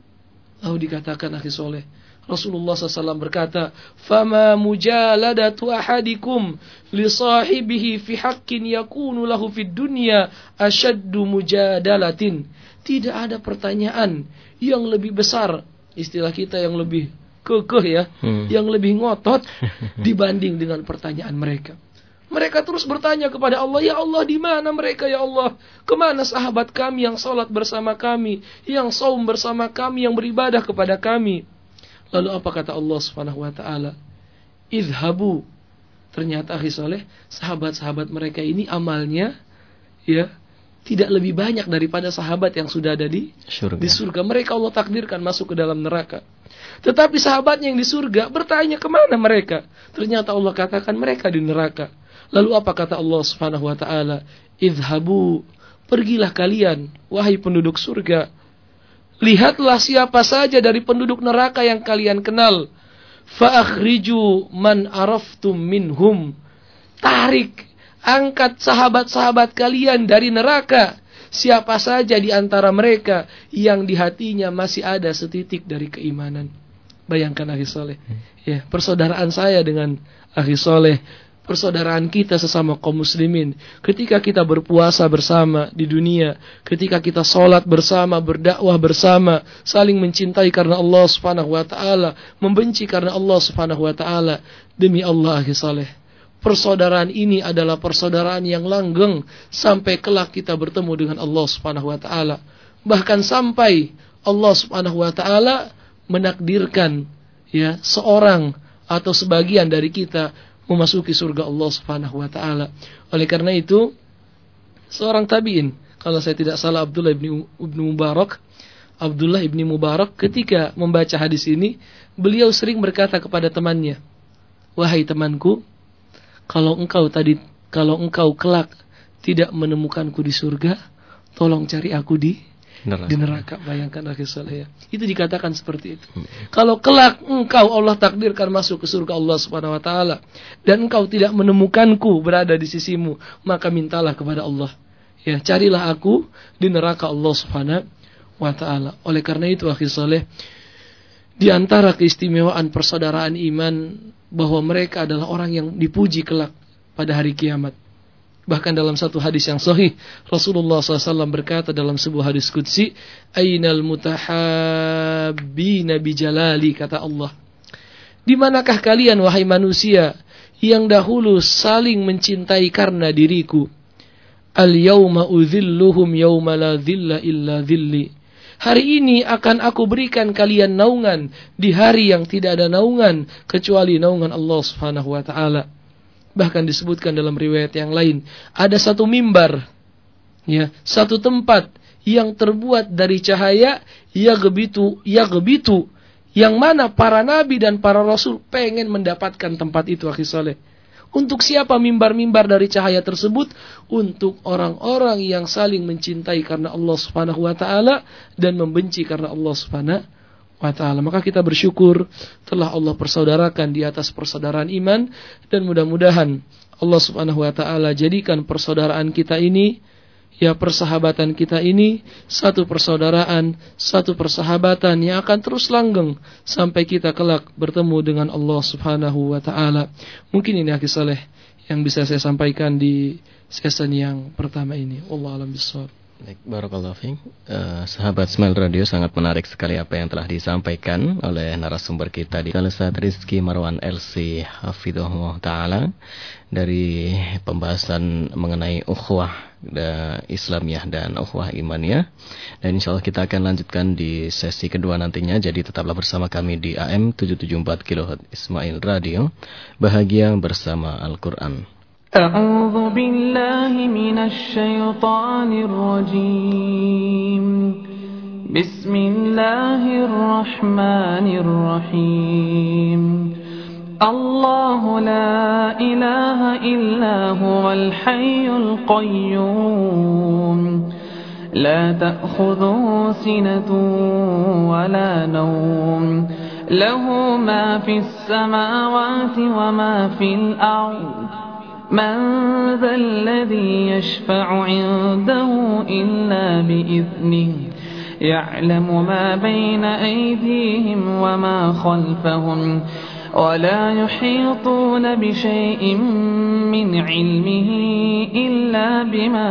Lalu dikatakan, akhi soleh, Rasulullah shallallahu alaihi wasallam berkata, "Fama mujaladatu ahadikum li sahibihi fi haqqin yakunu lahu fid dunya ashaddu mujadalatin." Tidak ada pertanyaan yang lebih besar, istilah kita yang lebih kekeh ya, hmm. yang lebih ngotot dibanding dengan pertanyaan mereka. Mereka terus bertanya kepada Allah, ya Allah, di mana mereka ya Allah? Kemana sahabat kami yang salat bersama kami, yang saum bersama kami, yang beribadah kepada kami? Lalu apa kata Allah Subhanahu wa taala? Idhabu. Ternyata akhi soleh, sahabat-sahabat mereka ini amalnya ya tidak lebih banyak daripada sahabat yang sudah ada di surga. Di surga. Mereka Allah takdirkan masuk ke dalam neraka. Tetapi sahabatnya yang di surga bertanya kemana mereka? Ternyata Allah katakan mereka di neraka. Lalu apa kata Allah Subhanahu wa taala? Idhabu, pergilah kalian wahai penduduk surga. Lihatlah siapa saja dari penduduk neraka yang kalian kenal. Fa akhriju man araftum minhum. Tarik, angkat sahabat-sahabat kalian dari neraka. Siapa saja di antara mereka yang di hatinya masih ada setitik dari keimanan. Bayangkan akhi soleh, ya, persaudaraan saya dengan akhi soleh, persaudaraan kita sesama kaum muslimin. Ketika kita berpuasa bersama di dunia, ketika kita sholat bersama, berdakwah bersama, saling mencintai karena Allah Subhanahu wa taala, membenci karena Allah Subhanahu wa taala. Demi Allah akhi soleh, persaudaraan ini adalah persaudaraan yang langgeng sampai kelak kita bertemu dengan Allah Subhanahu wa taala. Bahkan sampai Allah Subhanahu wa taala menakdirkan ya seorang atau sebagian dari kita memasuki surga Allah Subhanahu wa taala. Oleh karena itu, seorang tabi'in, kalau saya tidak salah Abdullah ibn Mubarak, Abdullah ibn Mubarak ketika membaca hadis ini, beliau sering berkata kepada temannya, "Wahai temanku, Kalau engkau tadi, kalau engkau kelak tidak menemukanku di surga, tolong cari aku di neraka." Di neraka. Bayangkan akhi saleh ya. Itu dikatakan seperti itu. Hmm. Kalau kelak engkau Allah takdirkan masuk ke surga Allah Subhanahu wa taala dan engkau tidak menemukanku berada di sisimu, maka mintalah kepada Allah, ya, carilah aku di neraka Allah Subhanahu wa taala. Oleh karena itu akhi saleh, di antara keistimewaan persaudaraan iman bahwa mereka adalah orang yang dipuji kelak pada hari kiamat. Bahkan dalam satu hadis yang sahih, Rasulullah shallallahu alaihi wasallam berkata dalam sebuah hadis qudsi, "Ainal mutahabbina bijalali," kata Allah. Di manakah kalian wahai manusia yang dahulu saling mencintai karena diriku? Al-yawma udhilluhum yawma la dhilla illa dhilli. Hari ini akan aku berikan kalian naungan di hari yang tidak ada naungan kecuali naungan Allah Subhanahu wa taala. Bahkan disebutkan dalam riwayat yang lain, ada satu mimbar, ya, satu tempat yang terbuat dari cahaya, yaghbitu yaghbitu, yang mana para nabi dan para rasul pengen mendapatkan tempat itu akhi saleh. Untuk siapa mimbar-mimbar dari cahaya tersebut? Untuk orang-orang yang saling mencintai karena Allah Subhanahu wa taala dan membenci karena Allah Subhanahu wa taala. Maka kita bersyukur telah Allah persaudarakan di atas persaudaraan iman, dan mudah-mudahan Allah Subhanahu wa taala jadikan persaudaraan kita ini ya persahabatan kita ini satu persaudaraan, satu persahabatan yang akan terus langgeng sampai kita kelak bertemu dengan Allah Subhanahu wa taala. Mungkin ini akhi saleh yang bisa saya sampaikan di season yang pertama ini. Wallahu a'lam bishawab. Baik, barakallahu fiik. Uh, sahabat Smile Radio, sangat menarik sekali apa yang telah disampaikan oleh narasumber kita di Ustaz Rizky Marwan L C hafizahullah taala dari pembahasan mengenai ukhuwah Islamiyah dan ukhuwah imaniyah. Dan insyaallah kita akan lanjutkan di sesi kedua nantinya. Jadi tetaplah bersama kami di A M tujuh tujuh empat kilohertz Ismail Radio, bahagia bersama Al-Qur'an. أعوذ بالله من الشيطان الرجيم بسم الله الرحمن الرحيم الله لا إله إلا هو الحي القيوم لا تأخذه سنة ولا نوم له ما في السماوات وما في الأرض من ذا الذي يشفع عنده إلا بإذنه يعلم ما بين أيديهم وما خلفهم ولا يحيطون بشيء من علمه إلا بما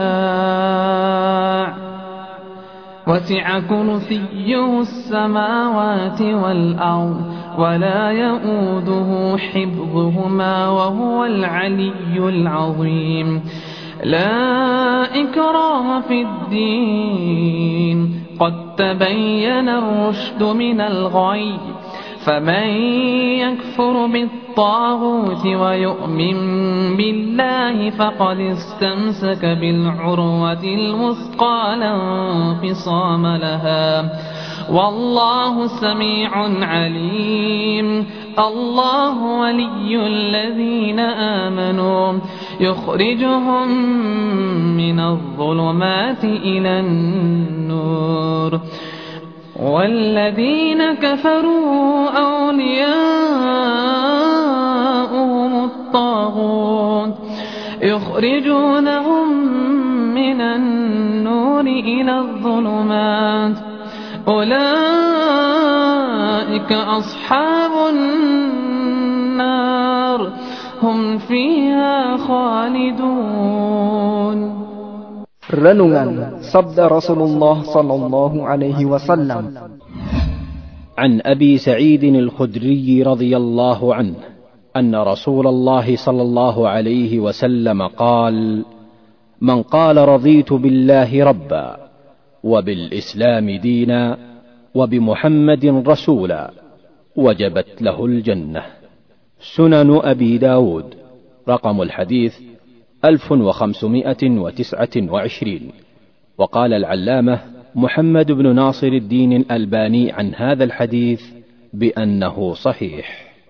شاء وسع كرسيه السماوات والأرض ولا يؤوده حفظهما وهو العلي العظيم لا إكراه في الدين قد تبين الرشد من الغي فمن يكفر بالطاغوت ويؤمن بالله فقد استمسك بالعروة الوثقى لا انفصام لها والله سميع عليم الله ولي الذين آمنوا يخرجهم من الظلمات إلى النور والذين كفروا أولياؤهم الطاغوت يخرجونهم من النور إلى الظلمات أولئك أصحاب النار هم فيها خالدون. Renungan Sabda Rasulullah sallallahu alaihi wasallam. عن أبي سعيد الخدري رضي الله عنه أن رسول الله صلى الله عليه وسلم قال: من قال رضيت بالله ربا وبالإسلام دينا وبمحمد رسولا وجبت له الجنة. سنن أبي داود، رقم الحديث ألف وخمسمائة وتسعة وعشرين. وقال العلامة محمد بن ناصر الدين الألباني عن هذا الحديث بأنه صحيح.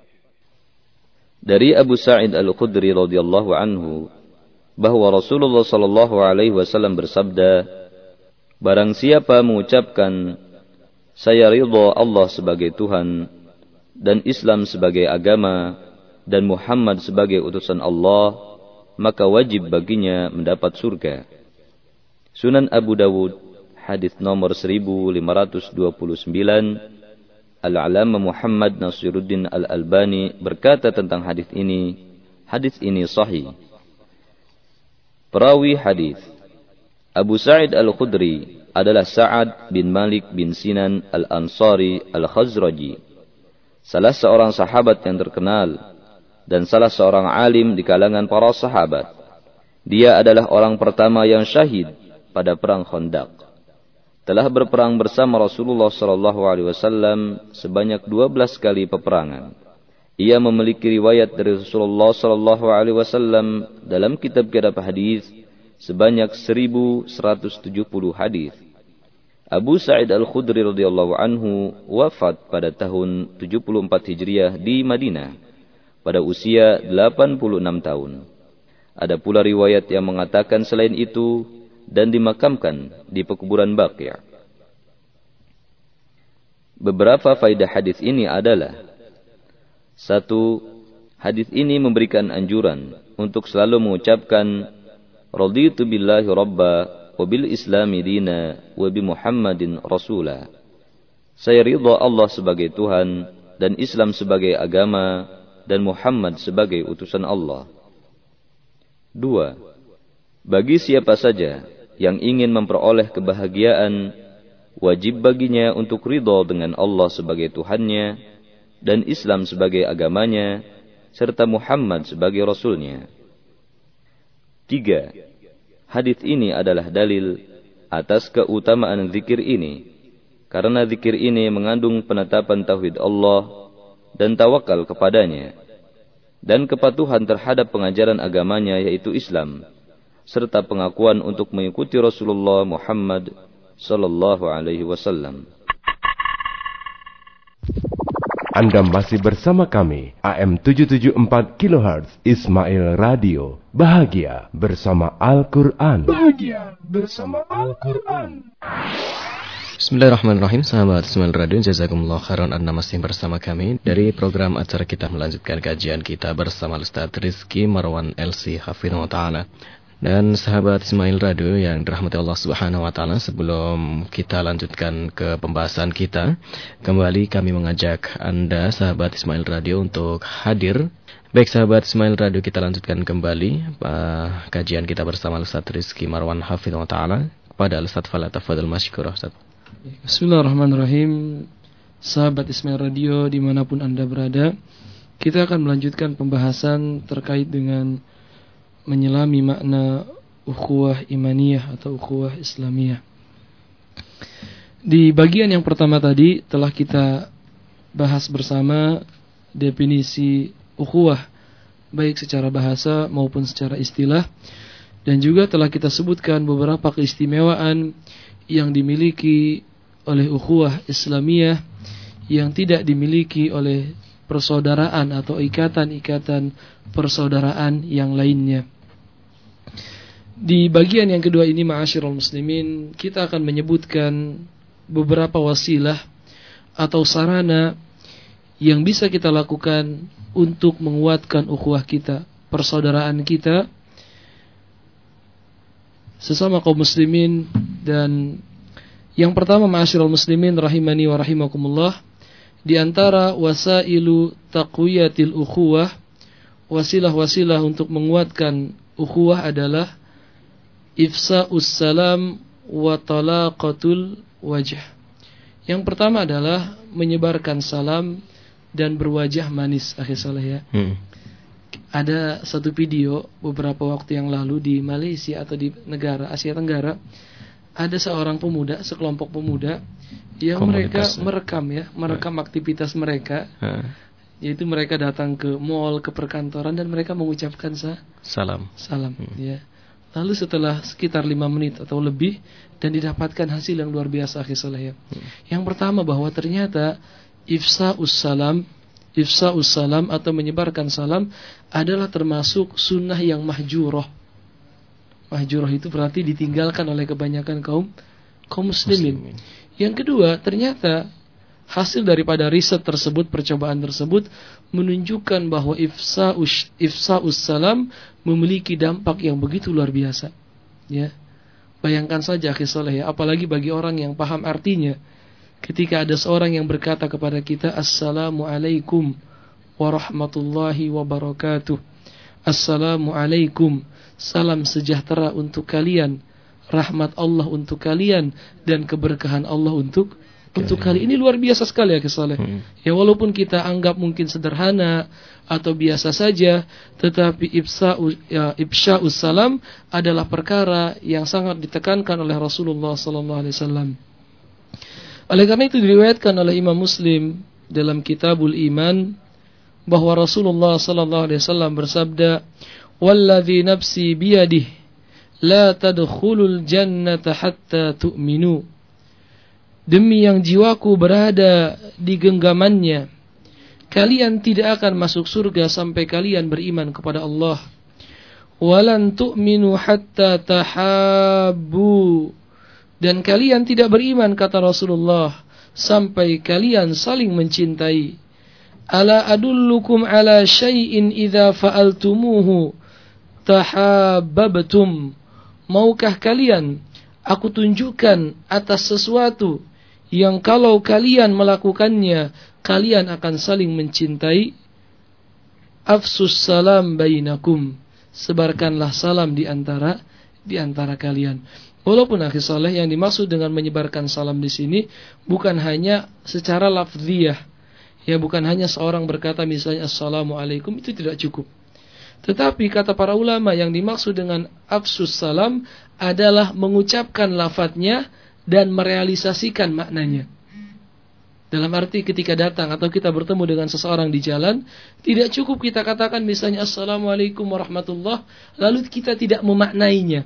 Dari Abu Sa'id Al-Khudri radhiyallahu anhu bahwa Rasulullah sallallahu alaihi wasallam bersabda, barang siapa mengucapkan saya ridha Allah sebagai Tuhan dan Islam sebagai agama dan Muhammad sebagai utusan Allah, maka wajib baginya mendapat surga. Sunan Abu Dawud, hadis nomor seribu lima ratus dua puluh sembilan. Al-Alama Muhammad Nasiruddin Al-Albani berkata tentang hadis ini, hadis ini sahih. Perawi hadis Abu Sa'id Al-Khudri adalah Sa'ad bin Malik bin Sinan Al-Ansari Al-Khazraji, salah seorang sahabat yang terkenal dan salah seorang alim di kalangan para sahabat. Dia adalah orang pertama yang syahid pada perang Khandaq. Telah berperang bersama Rasulullah sallallahu alaihi wasallam sebanyak dua belas kali peperangan. Ia memiliki riwayat dari Rasulullah sallallahu alaihi wasallam dalam kitab-kitab hadis sebanyak seribu seratus tujuh puluh hadis. Abu Sa'id Al-Khudri radhiyallahu anhu wafat pada tahun tujuh puluh empat Hijriah di Madinah pada usia delapan puluh enam tahun. Ada pula riwayat yang mengatakan selain itu dan dimakamkan di pekuburan Baqi'. Beberapa faedah hadis ini adalah: satu, hadis ini memberikan anjuran untuk selalu mengucapkan raditu billahi rabba wa bil islami dina wa bi Muhammadin rasula. Saya ridha Allah sebagai Tuhan dan Islam sebagai agama dan Muhammad sebagai utusan Allah. Dua. Bagi siapa saja yang ingin memperoleh kebahagiaan, wajib baginya untuk ridha dengan Allah sebagai Tuhannya dan Islam sebagai agamanya serta Muhammad sebagai Rasulnya. Tiga. Hadis ini adalah dalil atas keutamaan zikir ini, karena zikir ini mengandung penetapan tauhid Allah dan tawakal kepadanya, dan kepatuhan terhadap pengajaran agamanya yaitu Islam, serta pengakuan untuk mengikuti Rasulullah Muhammad sallallahu alaihi wasallam. Anda masih bersama kami, A M tujuh tujuh empat kilohertz Ismail Radio. Bahagia bersama Al-Quran. Bahagia bersama Al-Quran. Bismillahirrahmanirrahim. Sahabat Ismail Radio, jazakumullah khairan, Anda masih bersama kami dari program acara kita melanjutkan kajian kita bersama Ustaz Rizky Marwan L C Hafizahullah Ta'ala. Dan sahabat Ismail Radio yang dirahmati Allah Subhanahu wa taala, sebelum kita lanjutkan ke pembahasan kita, kembali kami mengajak Anda sahabat Ismail Radio untuk hadir. Baik sahabat Ismail Radio, kita lanjutkan kembali uh, kajian kita bersama Ustaz Rizky Marwan Hafizahullah Ta'ala. Kepada Ustaz, fala tafadhal masykurah Ustaz. Bismillahirrahmanirrahim. Sahabat Ismail Radio dimanapun Anda berada, kita akan melanjutkan pembahasan terkait dengan menyelami makna ukhuwah imaniyah atau ukhuwah islamiyah. Di bagian yang pertama tadi telah kita bahas bersama definisi ukhuwah, baik secara bahasa maupun secara istilah, dan juga telah kita sebutkan beberapa keistimewaan yang dimiliki oleh ukhuwah islamiyah yang tidak dimiliki oleh persaudaraan atau ikatan-ikatan persaudaraan yang lainnya. Di bagian yang kedua ini, ma'asyiral muslimin, kita akan menyebutkan beberapa wasilah atau sarana yang bisa kita lakukan untuk menguatkan ukhuwah kita, persaudaraan kita sesama kaum muslimin. Dan yang pertama, ma'asyiral muslimin rahimani wa rahimakumullah, di antara wasailu taqwiyatil ukhuwah, wasilah-wasilah untuk menguatkan ukhuwah adalah ifsa'us salam wa talaqatul wajh. Yang pertama adalah menyebarkan salam dan berwajah manis, akhi saleh ya. Hmm. Ada satu video beberapa waktu yang lalu di Malaysia atau di negara Asia Tenggara, ada seorang pemuda, sekelompok pemuda yang mereka merekam ya, merekam hmm. aktivitas mereka. Hmm. Yaitu mereka datang ke mall, ke perkantoran, dan mereka mengucapkan sa- salam. Salam, hmm. ya. Lalu setelah sekitar lima menit atau lebih, dan didapatkan hasil yang luar biasa, akhi saleh ya. Hmm. Yang pertama, bahwa ternyata ifsa'us salam, ifsa'us salam atau menyebarkan salam adalah termasuk sunnah yang mahjurah. Mahjurah itu berarti ditinggalkan oleh kebanyakan kaum kaum muslimin. muslimin. Yang kedua, ternyata hasil daripada riset tersebut, percobaan tersebut menunjukkan bahwa ifsa'us ifsa'us salam memiliki dampak yang begitu luar biasa. Ya. Bayangkan saja, akhi saleh ya, apalagi bagi orang yang paham artinya. Ketika ada seorang yang berkata kepada kita, Assalamualaikum warahmatullahi wabarakatuh. Assalamualaikum, salam sejahtera untuk kalian, rahmat Allah untuk kalian, dan keberkahan Allah untuk untuk kali ini. Luar biasa sekali, ya Saleh. Hmm. Ya, walaupun kita anggap mungkin sederhana atau biasa saja, tetapi ifsa'u ya, ifsya'us salam adalah perkara yang sangat ditekankan oleh Rasulullah sallallahu alaihi wasallam. Oleh karena itu diriwayatkan oleh Imam Muslim dalam Kitabul Iman bahwa Rasulullah sallallahu alaihi wasallam bersabda, "Walladzi nafsi biyadihi la tadkhulul jannata hatta tu'minu." Demi yang jiwaku berada di genggamannya, kalian tidak akan masuk surga sampai kalian beriman kepada Allah. Walan tu'minu hatta tahabbu. Dan kalian tidak beriman, kata Rasulullah, sampai kalian saling mencintai. Ala adullukum ala syai'in idza fa'altumuhu tahabbabtum maukah kalian aku tunjukkan atas sesuatu yang kalau kalian melakukannya, kalian akan saling mencintai? Afsus salam bainakum, sebarkanlah salam di antara di antara kalian. Walaupun akhi saleh, yang dimaksud dengan menyebarkan salam di sini bukan hanya secara lafziyah, ya, bukan hanya seorang berkata misalnya assalamualaikum, itu tidak cukup. Tetapi kata para ulama, yang dimaksud dengan afsus salam adalah mengucapkan lafadznya dan merealisasikan maknanya. Dalam arti ketika datang atau kita bertemu dengan seseorang di jalan, tidak cukup kita katakan misalnya assalamualaikum warahmatullah, lalu kita tidak memaknainya.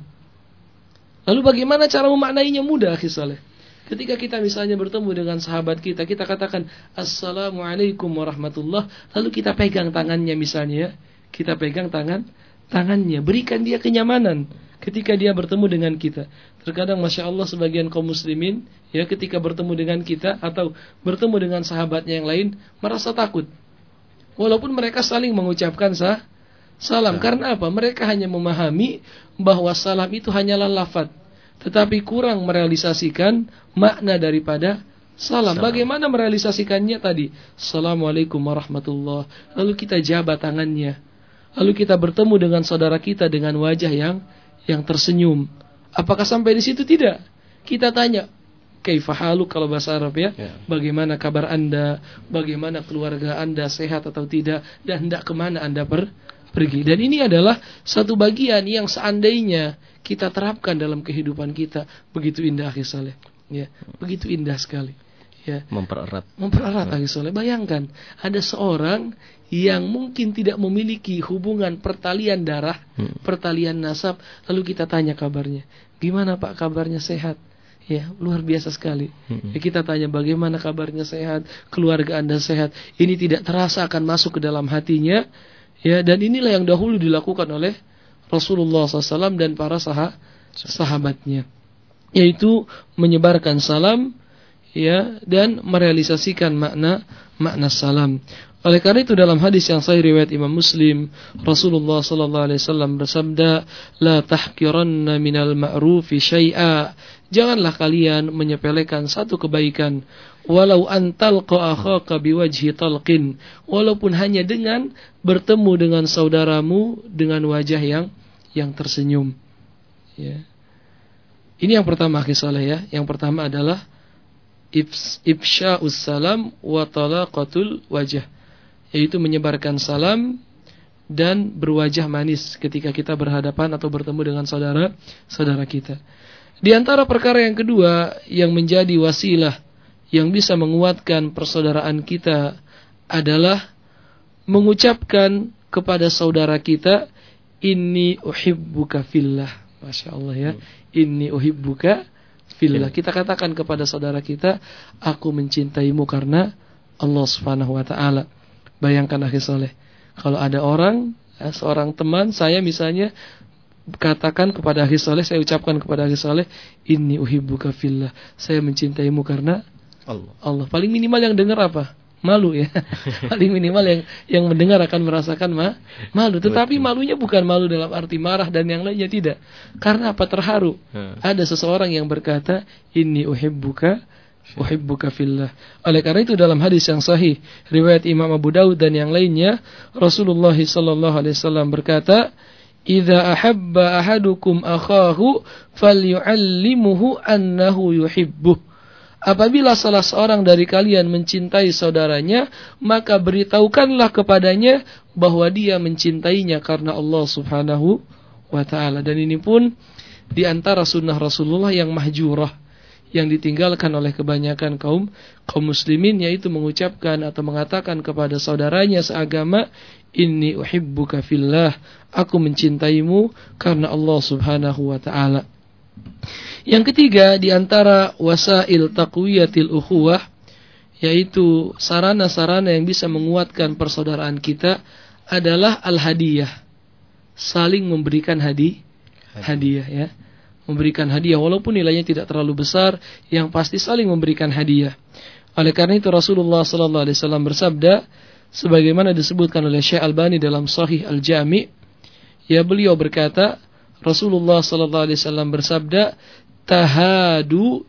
Lalu bagaimana cara memaknainya? Mudah akhi saleh. Ketika kita misalnya bertemu dengan sahabat kita, kita katakan assalamualaikum warahmatullah, lalu kita pegang tangannya misalnya, kita pegang tangan tangannya, berikan dia kenyamanan ketika dia bertemu dengan kita. Terkadang Masya Allah sebagian kaum muslimin, ya, ketika bertemu dengan kita atau bertemu dengan sahabatnya yang lain, merasa takut. Walaupun mereka saling mengucapkan sah, salam. Karena apa? Mereka hanya memahami bahwa salam itu hanyalah lafaz, tetapi kurang merealisasikan makna daripada salam. salam. Bagaimana merealisasikannya tadi? Assalamualaikum warahmatullah. Lalu kita jabat tangannya. Lalu kita bertemu dengan saudara kita dengan wajah yang yang tersenyum. Apakah sampai di situ? Tidak. Kita tanya, kaifa haluk kalau bahasa Arab, ya? ya. Bagaimana kabar Anda? Bagaimana keluarga Anda, sehat atau tidak? Dan hendak kemana Anda per, pergi? Dan ini adalah satu bagian yang seandainya kita terapkan dalam kehidupan kita, begitu indah akhi saleh. Ya, begitu indah sekali. Ya. Mempererat. Mempererat akhi saleh. Bayangkan ada seorang yang mungkin tidak memiliki hubungan pertalian darah, hmm. pertalian nasab, lalu kita tanya kabarnya. Gimana Pak kabarnya, sehat? Ya, luar biasa sekali. Hmm. Ya, kita tanya bagaimana kabarnya, sehat, keluarga Anda sehat. Ini tidak terasa akan masuk ke dalam hatinya. Ya, dan inilah yang dahulu dilakukan oleh Rasulullah shallallahu alaihi wasallam dan para sah- sahabatnya, yaitu menyebarkan salam, ya, dan merealisasikan makna makna salam. Oleh karena itu dalam hadis yang sahih riwayat Imam Muslim, Rasulullah sallallahu alaihi wasallam bersabda, "La tahqiranna minal ma'rufi syai'a." Janganlah kalian menyepelekan satu kebaikan, walau antalqa akhaka biwajhi talqin, walaupun hanya dengan bertemu dengan saudaramu dengan wajah yang yang tersenyum. Ya. Ini yang pertama akhi saleh, ya. Yang pertama adalah ifsya'us salam wa talaqatul wajh, yaitu menyebarkan salam dan berwajah manis ketika kita berhadapan atau bertemu dengan saudara-saudara kita. Di antara perkara yang kedua yang menjadi wasilah yang bisa menguatkan persaudaraan kita adalah mengucapkan kepada saudara kita, inni uhibbuka fillah. Masya Allah, ya. Inni uhibbuka fillah. Kita katakan kepada saudara kita, aku mencintaimu karena Allah Subhanahu wa taala. Bayangkan akhi saleh, kalau ada orang, seorang teman saya misalnya katakan kepada akhi saleh, saya ucapkan kepada akhi saleh, inni uhibbuka fillah, saya mencintaimu karena Allah. Allah. Paling minimal yang dengar apa? Malu, ya. Paling minimal yang yang mendengar akan merasakan ma, malu. Tetapi malunya bukan malu dalam arti marah dan yang lainnya, tidak. Karena apa? Terharu. Ada seseorang yang berkata, inni uhibbuka uhibbuka fillah. Oleh karena itu dalam hadis yang sahih riwayat Imam Abu Daud dan yang lainnya, Rasulullah sallallahu alaihi wasallam berkata, "Idza ahabba ahadukum akhahu falyu'allimuhu annahu yuhibbuh." Apabila salah seorang dari kalian mencintai saudaranya, maka beritahukanlah kepadanya bahwa dia mencintainya karena Allah Subhanahu wa taala. Dan ini pun di antara sunnah Rasulullah yang mahjurah, yang ditinggalkan oleh kebanyakan kaum kaum muslimin, yaitu mengucapkan atau mengatakan kepada saudaranya seagama, inni uhibbuka fillah, aku mencintaimu karena Allah Subhanahu wa taala. Yang ketiga di antara wasail taqwiyatil ukhuwah, yaitu sarana-sarana yang bisa menguatkan persaudaraan kita adalah al-hadiyah, saling memberikan hadi hadiah, ya. Memberikan hadiah walaupun nilainya tidak terlalu besar, yang pasti saling memberikan hadiah. Oleh karena itu Rasulullah sallallahu alaihi wasallam bersabda, sebagaimana disebutkan oleh Syekh Albani dalam Sahih Al-Jami', ya, beliau berkata, Rasulullah sallallahu alaihi wasallam bersabda, tahadu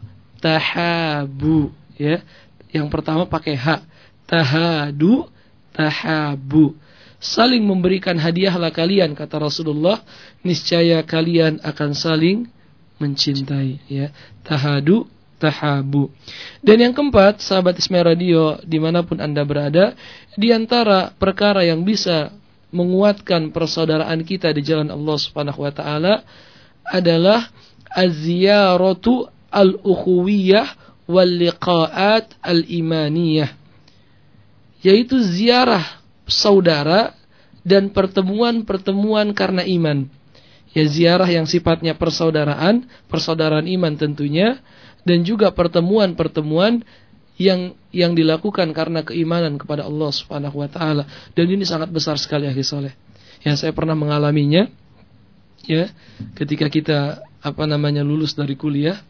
tahabu, ya. Yang pertama pakai ha. Tahadu tahabu. Saling memberikan hadiahlah kalian, kata Rasulullah, niscaya kalian akan saling mencintai, ya. Tahadu tahabu. Dan yang keempat, sahabat Ismail Radio dimanapun Anda berada, di antara perkara yang bisa menguatkan persaudaraan kita di jalan Allah Subhanahu wa taala adalah az-ziyaratu al-ukhuwiyah wal liqa'at al-imaniyah, yaitu ziarah saudara dan pertemuan-pertemuan karena iman. Ya, ziarah yang sifatnya persaudaraan, persaudaraan iman tentunya, dan juga pertemuan-pertemuan yang yang dilakukan karena keimanan kepada Allah Subhanahu wa taala. Dan ini sangat besar sekali, akhi saleh. Ya, saya pernah mengalaminya. Ya, ketika kita apa namanya lulus dari kuliah.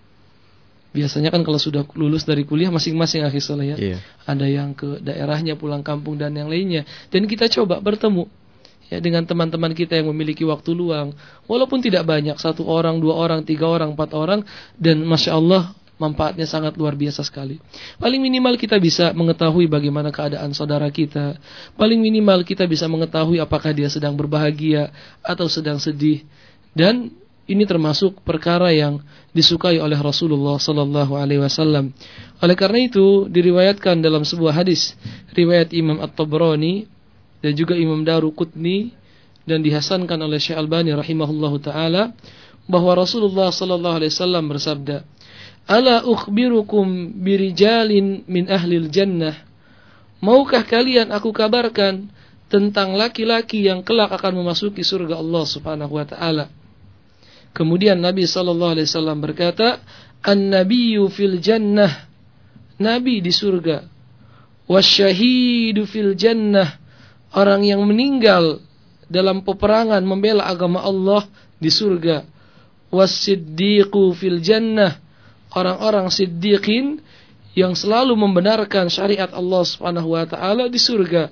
Biasanya kan kalau sudah lulus dari kuliah masing-masing, akhi saleh, ya. Yeah. Ada yang ke daerahnya, pulang kampung dan yang lainnya. Dan kita coba bertemu, ya, dengan teman-teman kita yang memiliki waktu luang. Walaupun tidak banyak, satu orang, dua orang, tiga orang, empat orang. Dan Masya Allah, manfaatnya sangat luar biasa sekali. Paling minimal kita bisa mengetahui bagaimana keadaan saudara kita. Paling minimal kita bisa mengetahui apakah dia sedang berbahagia atau sedang sedih. Dan ini termasuk perkara yang disukai oleh Rasulullah sallallahu alaihi wasallam. Oleh karena itu diriwayatkan dalam sebuah hadis riwayat Imam At-Tabrani dan juga Imam Daruqutni dan dihasankan oleh Syekh Albani rahimahullahu taala bahwa Rasulullah sallallahu alaihi wasallam bersabda, "Ala ukhbirukum birijalin min ahlil jannah." Maukah kalian aku kabarkan tentang laki-laki yang kelak akan memasuki surga Allah Subhanahu wa taala? Kemudian Nabi sallallahu alaihi wasallam berkata, "An-nabiyyu fil jannah." Nabi di surga. "Wasyahidu fil jannah." Orang yang meninggal dalam peperangan membela agama Allah di surga. "Was-siddiqu fil jannah." Orang-orang siddiqin yang selalu membenarkan syariat Allah Subhanahu wa taala di surga.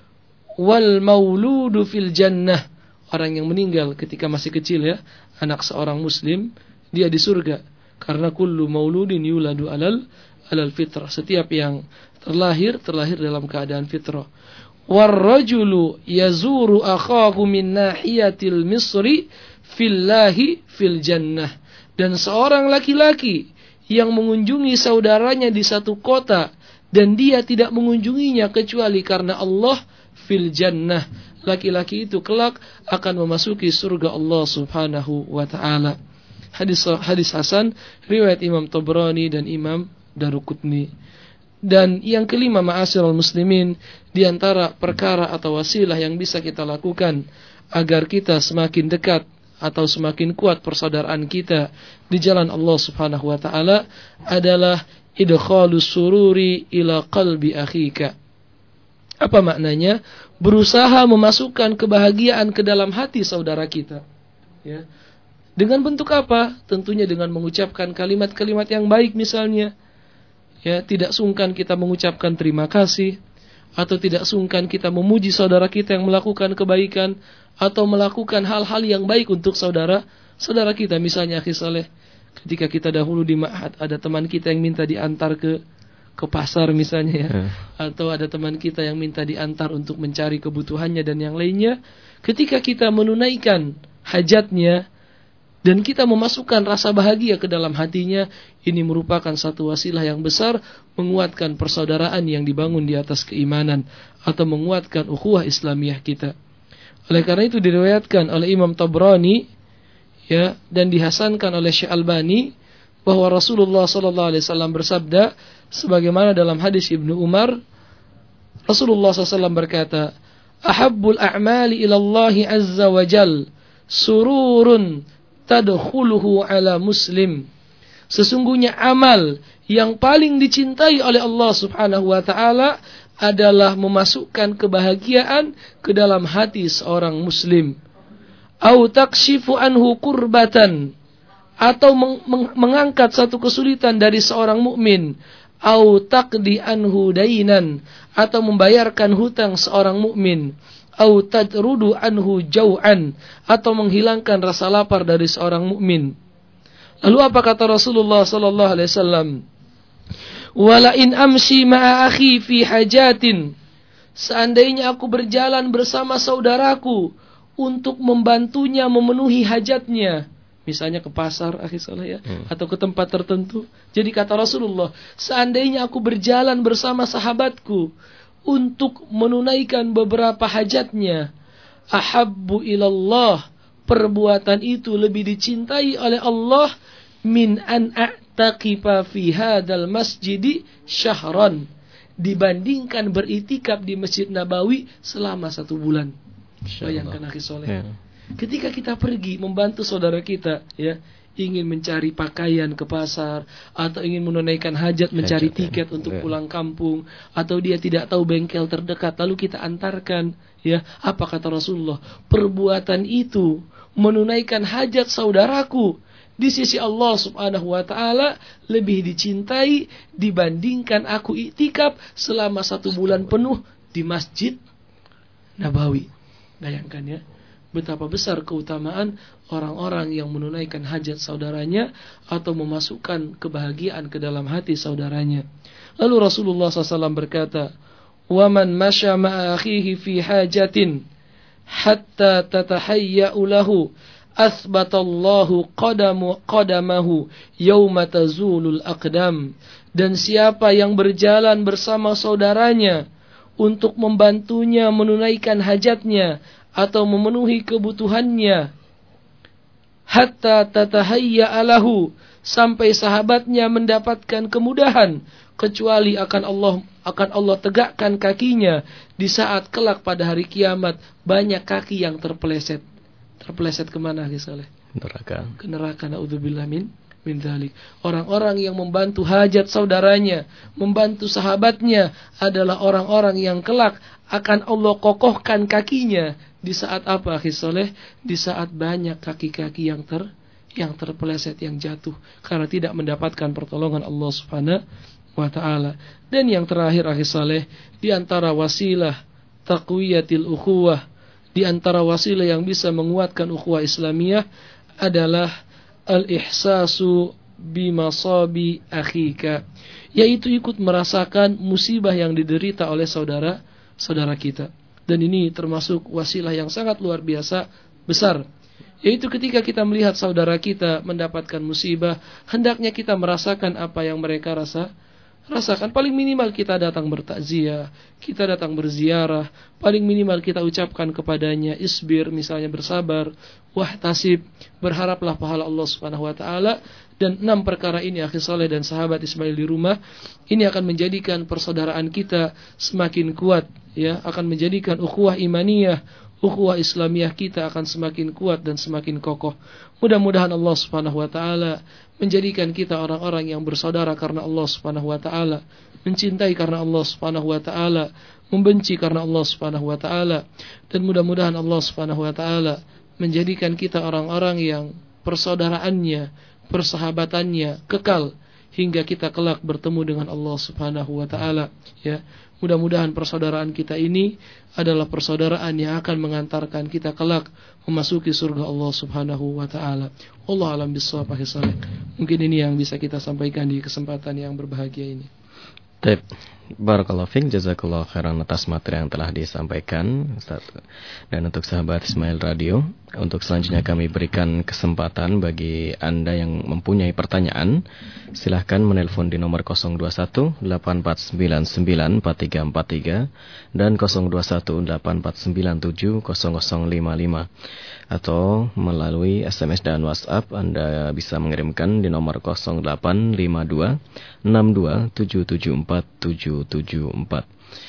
"Wal mauludu fil jannah." Orang yang meninggal ketika masih kecil, ya, anak seorang muslim, dia di surga. Karena kullu mauludin yuladu alal alal fitrah. Setiap yang terlahir, terlahir dalam keadaan fitrah. Warrajulu yazuru akhahu min nahiyatil misri fillahi fil jannah. Dan seorang laki-laki yang mengunjungi saudaranya di satu kota dan dia tidak mengunjunginya kecuali karena Allah, fil jannah. Laki-laki itu kelak akan memasuki surga Allah Subhanahu wa taala. Hadis hadis hasan riwayat Imam Tabrani dan Imam Daruqutni. Dan yang kelima, ma'asyiral muslimin, di antara perkara atau wasilah yang bisa kita lakukan agar kita semakin dekat atau semakin kuat persaudaraan kita di jalan Allah Subhanahu wa taala adalah idkhalus sururi ila qalbi akhika. Apa maknanya? Berusaha memasukkan kebahagiaan ke dalam hati saudara kita. Ya. Dengan bentuk apa? Tentunya dengan mengucapkan kalimat-kalimat yang baik misalnya. Ya, tidak sungkan kita mengucapkan terima kasih, atau tidak sungkan kita memuji saudara kita yang melakukan kebaikan atau melakukan hal-hal yang baik untuk saudara saudara kita. Misalnya, akhi saleh, ketika kita dahulu di ma'had ada teman kita yang minta diantar ke ke pasar misalnya, ya. Hmm. Atau ada teman kita yang minta diantar untuk mencari kebutuhannya dan yang lainnya. Ketika kita menunaikan hajatnya dan kita memasukkan rasa bahagia ke dalam hatinya, ini merupakan satu wasilah yang besar menguatkan persaudaraan yang dibangun di atas keimanan atau menguatkan ukhuwah Islamiyah kita. Oleh karena itu diriwayatkan oleh Imam Tabrani, ya, dan dihasankan oleh Syekh Albani bahwa Rasulullah sallallahu alaihi wasallam bersabda sebagaimana dalam hadis Ibnu Umar, Rasulullah sallallahu alaihi wasallam berkata, "Ahabbul a'mali ila Allah azza wa jal sururun tadkhuluhu ala muslim." Sesungguhnya amal yang paling dicintai oleh Allah Subhanahu wa taala adalah memasukkan kebahagiaan ke dalam hati seorang muslim. Au takshifu anhu kurbatan, atau meng- meng- mengangkat satu kesulitan dari seorang mukmin. au taqdi anhu dainan, atau membayarkan hutang seorang mukmin, au tadrudu anhu jau'an, atau menghilangkan rasa lapar dari seorang mukmin. Lalu apa kata Rasulullah sallallahu alaihi wasallam? Wala in amshi ma'a akhi fi hajatin, seandainya aku berjalan bersama saudaraku untuk membantunya memenuhi hajatnya, misalnya ke pasar, akhi saleh ya, hmm. atau ke tempat tertentu. Jadi kata Rasulullah, seandainya aku berjalan bersama sahabatku untuk menunaikan beberapa hajatnya, ahabbu ilallah, perbuatan itu lebih dicintai oleh Allah min an a'taqifa fi hadzal masjidi syahran, dibandingkan beritikaf di Masjid Nabawi selama satu bulan. Bayangkan akhi soleh, ya. Ketika kita pergi membantu saudara kita, ya, ingin mencari pakaian ke pasar, atau ingin menunaikan hajat, mencari hajat, tiket ya. untuk ya. pulang kampung, atau dia tidak tahu bengkel terdekat, lalu kita antarkan, ya, apa kata Rasulullah? Perbuatan itu menunaikan hajat saudaraku di sisi Allah subhanahu wa ta'ala lebih dicintai dibandingkan aku iktikaf selama satu bulan penuh di Masjid Nabawi. Bayangkan ya, betapa besar keutamaan orang-orang yang menunaikan hajat saudaranya atau memasukkan kebahagiaan ke dalam hati saudaranya. Lalu Rasulullah shallallahu alaihi wasallam berkata, وَمَنْ مَشَى مَعَ أَخِيهِ فِي حَاجَةٍ حَتَّى تَتَحَيَّأُ لَهُ asbatallahu qadamu qadamahu yauma tazulul aqdam. Dan siapa yang berjalan bersama saudaranya untuk membantunya menunaikan hajatnya atau memenuhi kebutuhannya, hatta tatahayya alahu, sampai sahabatnya mendapatkan kemudahan, kecuali akan Allah akan Allah tegakkan kakinya di saat kelak pada hari kiamat banyak kaki yang terpeleset. Terpeleset kemana, Saleh? Neraka. Ke neraka, naudzubillah min min dzalik. Orang-orang yang membantu hajat saudaranya, membantu sahabatnya adalah orang-orang yang kelak akan Allah kokohkan kakinya di saat apa, Saleh? Di saat banyak kaki-kaki yang ter yang terpeleset, yang jatuh karena tidak mendapatkan pertolongan Allah Subhanahu wa taala. Dan yang terakhir, Saleh, di antara wasilah taqwiyatil ukhuwah, di antara wasilah yang bisa menguatkan ukhuwah Islamiyah adalah al-ihsasu bimasabi akhika, yaitu ikut merasakan musibah yang diderita oleh saudara-saudara kita. Dan ini termasuk wasilah yang sangat luar biasa besar, yaitu ketika kita melihat saudara kita mendapatkan musibah, hendaknya kita merasakan apa yang mereka rasa rasakan. Paling minimal kita datang bertakziah, kita datang berziarah, paling minimal kita ucapkan kepadanya isbir, misalnya bersabar, wahtasib, berharaplah pahala Allah Subhanahu wa taala. Dan enam perkara ini, akhi saleh dan sahabat Ismail di rumah, ini akan menjadikan persaudaraan kita semakin kuat, ya, akan menjadikan ukhuwah imaniyah, ukhuwah Islamiyah kita akan semakin kuat dan semakin kokoh. Mudah-mudahan Allah Subhanahu wa taala menjadikan kita orang-orang yang bersaudara karena Allah Subhanahu wa taala, mencintai karena Allah Subhanahu wa taala, membenci karena Allah Subhanahu wa taala, dan mudah-mudahan Allah Subhanahu wa taala menjadikan kita orang-orang yang persaudaraannya, persahabatannya kekal hingga kita kelak bertemu dengan Allah Subhanahu wa taala, ya. Mudah-mudahan persaudaraan kita ini adalah persaudaraan yang akan mengantarkan kita kelak memasuki surga Allah Subhanahu wa taala. Allah alam bissawab. Mungkin ini yang bisa kita sampaikan di kesempatan yang berbahagia ini. Baik, barakallahu fiik, jazakallahu khairan atas materi yang telah disampaikan, Ustaz. Dan untuk sahabat Ismail Radio, untuk selanjutnya kami berikan kesempatan bagi Anda yang mempunyai pertanyaan, silahkan menelpon di nomor nol dua satu delapan empat sembilan sembilan empat tiga empat tiga dan nol dua satu delapan empat sembilan tujuh nol nol lima lima, atau melalui S M S dan WhatsApp Anda bisa mengirimkan di nomor nol delapan lima dua enam dua tujuh tujuh empat tujuh tujuh empat.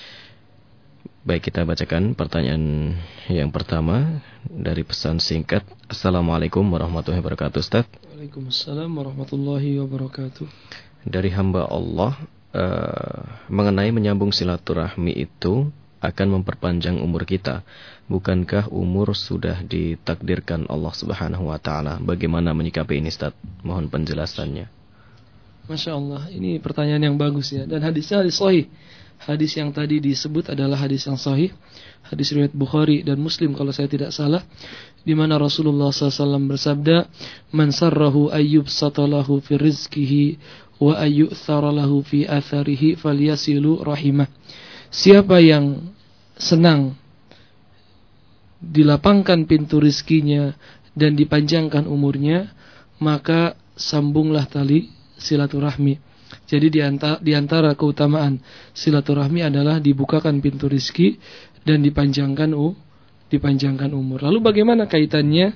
Baik, kita bacakan pertanyaan yang pertama dari pesan singkat. Assalamualaikum warahmatullahi wabarakatuh, Ustaz. Waalaikumsalam warahmatullahi wabarakatuh. Dari hamba Allah, uh, mengenai menyambung silaturahmi itu akan memperpanjang umur kita. Bukankah umur sudah ditakdirkan Allah Subhanahu wa taala? Bagaimana menyikapi ini, Ustaz? Mohon penjelasannya. Masya Allah, ini pertanyaan yang bagus ya. Dan hadisnya hadis sahih. Hadis yang tadi disebut adalah hadis yang sahih, hadis riwayat Bukhari dan Muslim kalau saya tidak salah, di mana Rasulullah shallallahu alaihi wasallam bersabda, "Man sarrahu ayyub satalahu fi rizkihi wa ayyuthara lahu fi atharihi falyasilu rahimah." Siapa yang senang dilapangkan pintu rizkinya dan dipanjangkan umurnya, maka sambunglah tali silaturahmi. Jadi di antara, di antara keutamaan silaturahmi adalah dibukakan pintu rizki dan dipanjangkan u, dipanjangkan umur. Lalu bagaimana kaitannya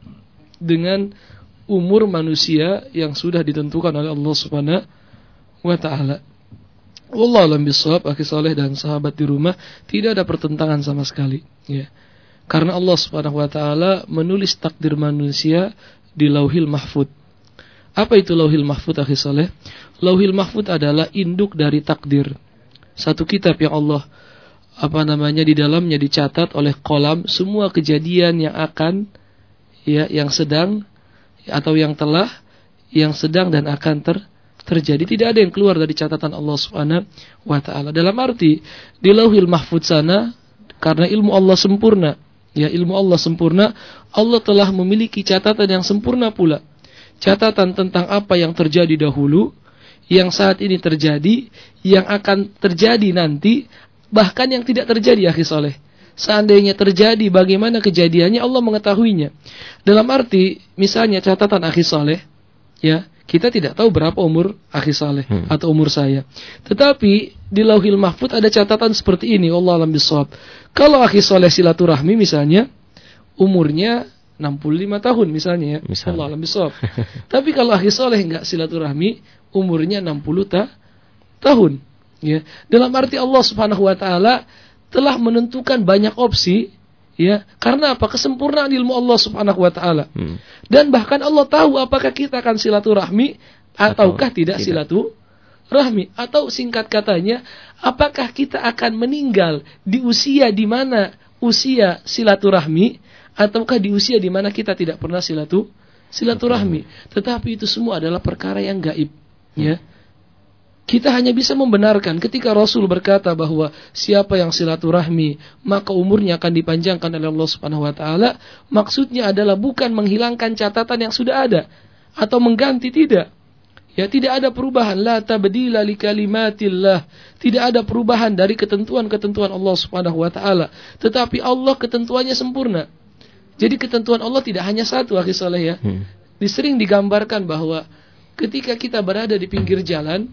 dengan umur manusia yang sudah ditentukan oleh Allah Subhanahu wa taala? Wallahu a'lam bishawab, akhi saleh dan sahabat di rumah, tidak ada pertentangan sama sekali, ya. Karena Allah Subhanahu wa taala menulis takdir manusia di Lauhil Mahfuz. Apa itu Lauhil Mahfuz, akhi saleh? Lauhil Mahfuz adalah induk dari takdir. Satu kitab yang Allah apa namanya di dalamnya dicatat oleh kolam semua kejadian yang akan, ya, yang sedang atau yang telah, yang sedang dan akan ter, terjadi. Tidak ada yang keluar dari catatan Allah Subhanahu wa taala. Dalam arti di Lauhil Mahfuz sana, karena ilmu Allah sempurna, ya, ilmu Allah sempurna, Allah telah memiliki catatan yang sempurna pula. Catatan tentang apa yang terjadi dahulu, yang saat ini terjadi, yang akan terjadi nanti, bahkan yang tidak terjadi, akhi saleh. Seandainya terjadi, bagaimana kejadiannya Allah mengetahuinya. Dalam arti, misalnya catatan akhi saleh, ya, kita tidak tahu berapa umur akhi saleh hmm. atau umur saya. Tetapi di Lauhil Mahfuz ada catatan seperti ini, wallahu a'lam bishawab. Kalau akhi saleh silaturahmi misalnya, umurnya enam puluh lima tahun misalnya, ya. Misalnya. Allah alam bisawab. Tapi kalau akhi saleh enggak silaturahmi, umurnya enam puluh ta- tahun, ya. Dalam arti Allah Subhanahu wa taala telah menentukan banyak opsi, ya. Karena apa? Kesempurnaan ilmu Allah Subhanahu wa taala. Hmm. Dan bahkan Allah tahu apakah kita akan silaturahmi ataukah Atau tidak, tidak silaturahmi, atau singkat katanya, apakah kita akan meninggal di usia di mana usia silaturahmi, ataukah di usia di mana kita tidak pernah silatu silaturahmi. Tetapi itu semua adalah perkara yang gaib, ya. Kita hanya bisa membenarkan ketika Rasul berkata bahwa siapa yang silaturahmi maka umurnya akan dipanjangkan oleh Allah Subhanahu wa taala. Maksudnya adalah bukan menghilangkan catatan yang sudah ada atau mengganti, tidak. Ya, tidak ada perubahan, la tabdila li kalimatillah. Tidak ada perubahan dari ketentuan-ketentuan Allah Subhanahu wa taala. Tetapi Allah ketentuannya sempurna. Jadi ketentuan Allah tidak hanya satu, akhi saleh, ya. Hmm. Disering digambarkan bahwa ketika kita berada di pinggir jalan,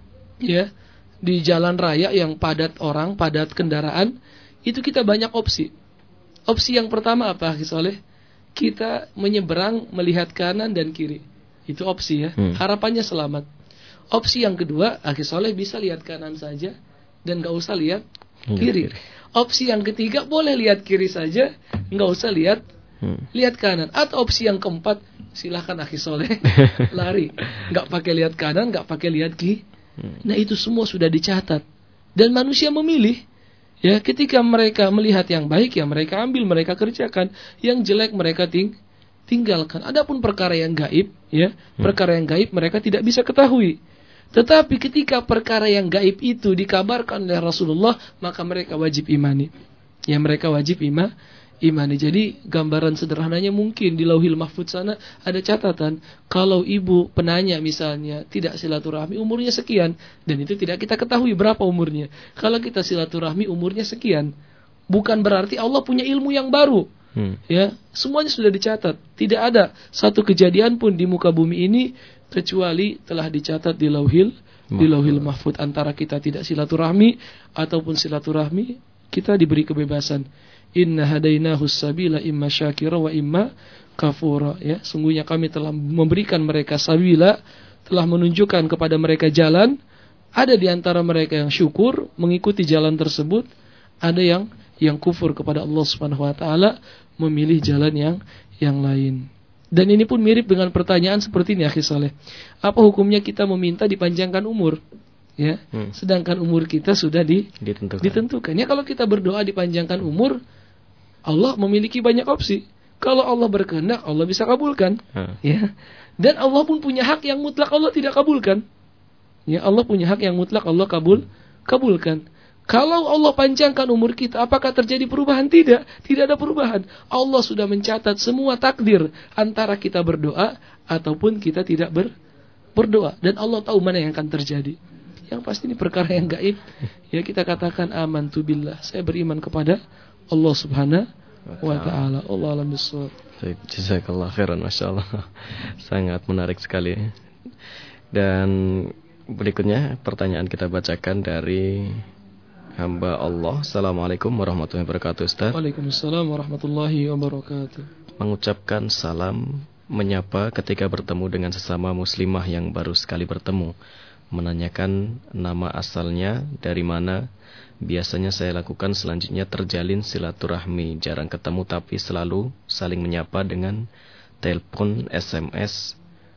ya, di jalan raya yang padat orang, padat kendaraan, itu kita banyak opsi. Opsi yang pertama apa, akhi saleh? Kita menyeberang melihat kanan dan kiri. Itu opsi, ya. Hmm. Harapannya selamat. Opsi yang kedua, akhi saleh bisa lihat kanan saja dan gak usah lihat kiri. Opsi yang ketiga, boleh lihat kiri saja, nggak usah lihat hmm. lihat kanan. Atau opsi yang keempat, silahkan akhi soleh lari, nggak pakai lihat kanan, nggak pakai lihat kiri. Hmm. Nah, itu semua sudah dicatat dan manusia memilih. Ya, ketika mereka melihat yang baik, ya mereka ambil, mereka kerjakan. Yang jelek mereka ting tinggalkan. Adapun perkara yang gaib, ya hmm. perkara yang gaib mereka tidak bisa ketahui. Tetapi ketika perkara yang gaib itu dikabarkan oleh Rasulullah, maka mereka wajib imani. Ya, mereka wajib ima, imani. Jadi gambaran sederhananya mungkin di Lauhil Mahfuz sana ada catatan. Kalau ibu penanya misalnya tidak silaturahmi, umurnya sekian. Dan itu tidak kita ketahui berapa umurnya. Kalau kita silaturahmi, umurnya sekian. Bukan berarti Allah punya ilmu yang baru. Hmm. Ya, semuanya sudah dicatat. Tidak ada satu kejadian pun di muka bumi ini kecuali telah dicatat di Lauhil Mahfuz. Di Lauhil Mahfuz. Antara kita tidak silaturahmi ataupun silaturahmi, kita diberi kebebasan. Inna hadainahu sabila imma syakira wa imma kafura. Ya, sungguhnya kami telah memberikan mereka sabila, telah menunjukkan kepada mereka jalan. Ada di antara mereka yang syukur mengikuti jalan tersebut, ada yang yang kufur kepada Allah Subhanahu wa taala, memilih jalan yang yang lain. Dan ini pun mirip dengan pertanyaan seperti ini, akhi saleh. Apa hukumnya kita meminta dipanjangkan umur? Ya, hmm. sedangkan umur kita sudah di, ditentukan. ditentukan. Ya, kalau kita berdoa dipanjangkan umur, Allah memiliki banyak opsi. Kalau Allah berkehendak, Allah bisa kabulkan. Hmm. Ya, dan Allah pun punya hak yang mutlak Allah tidak kabulkan. Ya, Allah punya hak yang mutlak, Allah kabul kabulkan. Kalau Allah panjangkan umur kita, apakah terjadi perubahan? Tidak, tidak ada perubahan. Allah sudah mencatat semua takdir antara kita berdoa ataupun kita tidak ber, berdoa. Dan Allah tahu mana yang akan terjadi. Yang pasti ini perkara yang gaib. Ya, kita katakan amantu billah, saya beriman kepada Allah Subhanahu wa taala. Allah alam bissawab. Jazakallah khairan, Masya Allah. Sangat menarik sekali. Dan berikutnya pertanyaan kita bacakan dari hamba Allah. Assalamualaikum warahmatullahi wabarakatuh, Ustaz. Waalaikumsalam warahmatullahi wabarakatuh. Mengucapkan salam, menyapa ketika bertemu dengan sesama muslimah yang baru sekali bertemu. Menanyakan nama asalnya, dari mana. Biasanya saya lakukan, selanjutnya terjalin silaturahmi. Jarang ketemu tapi selalu saling menyapa dengan telepon, S M S.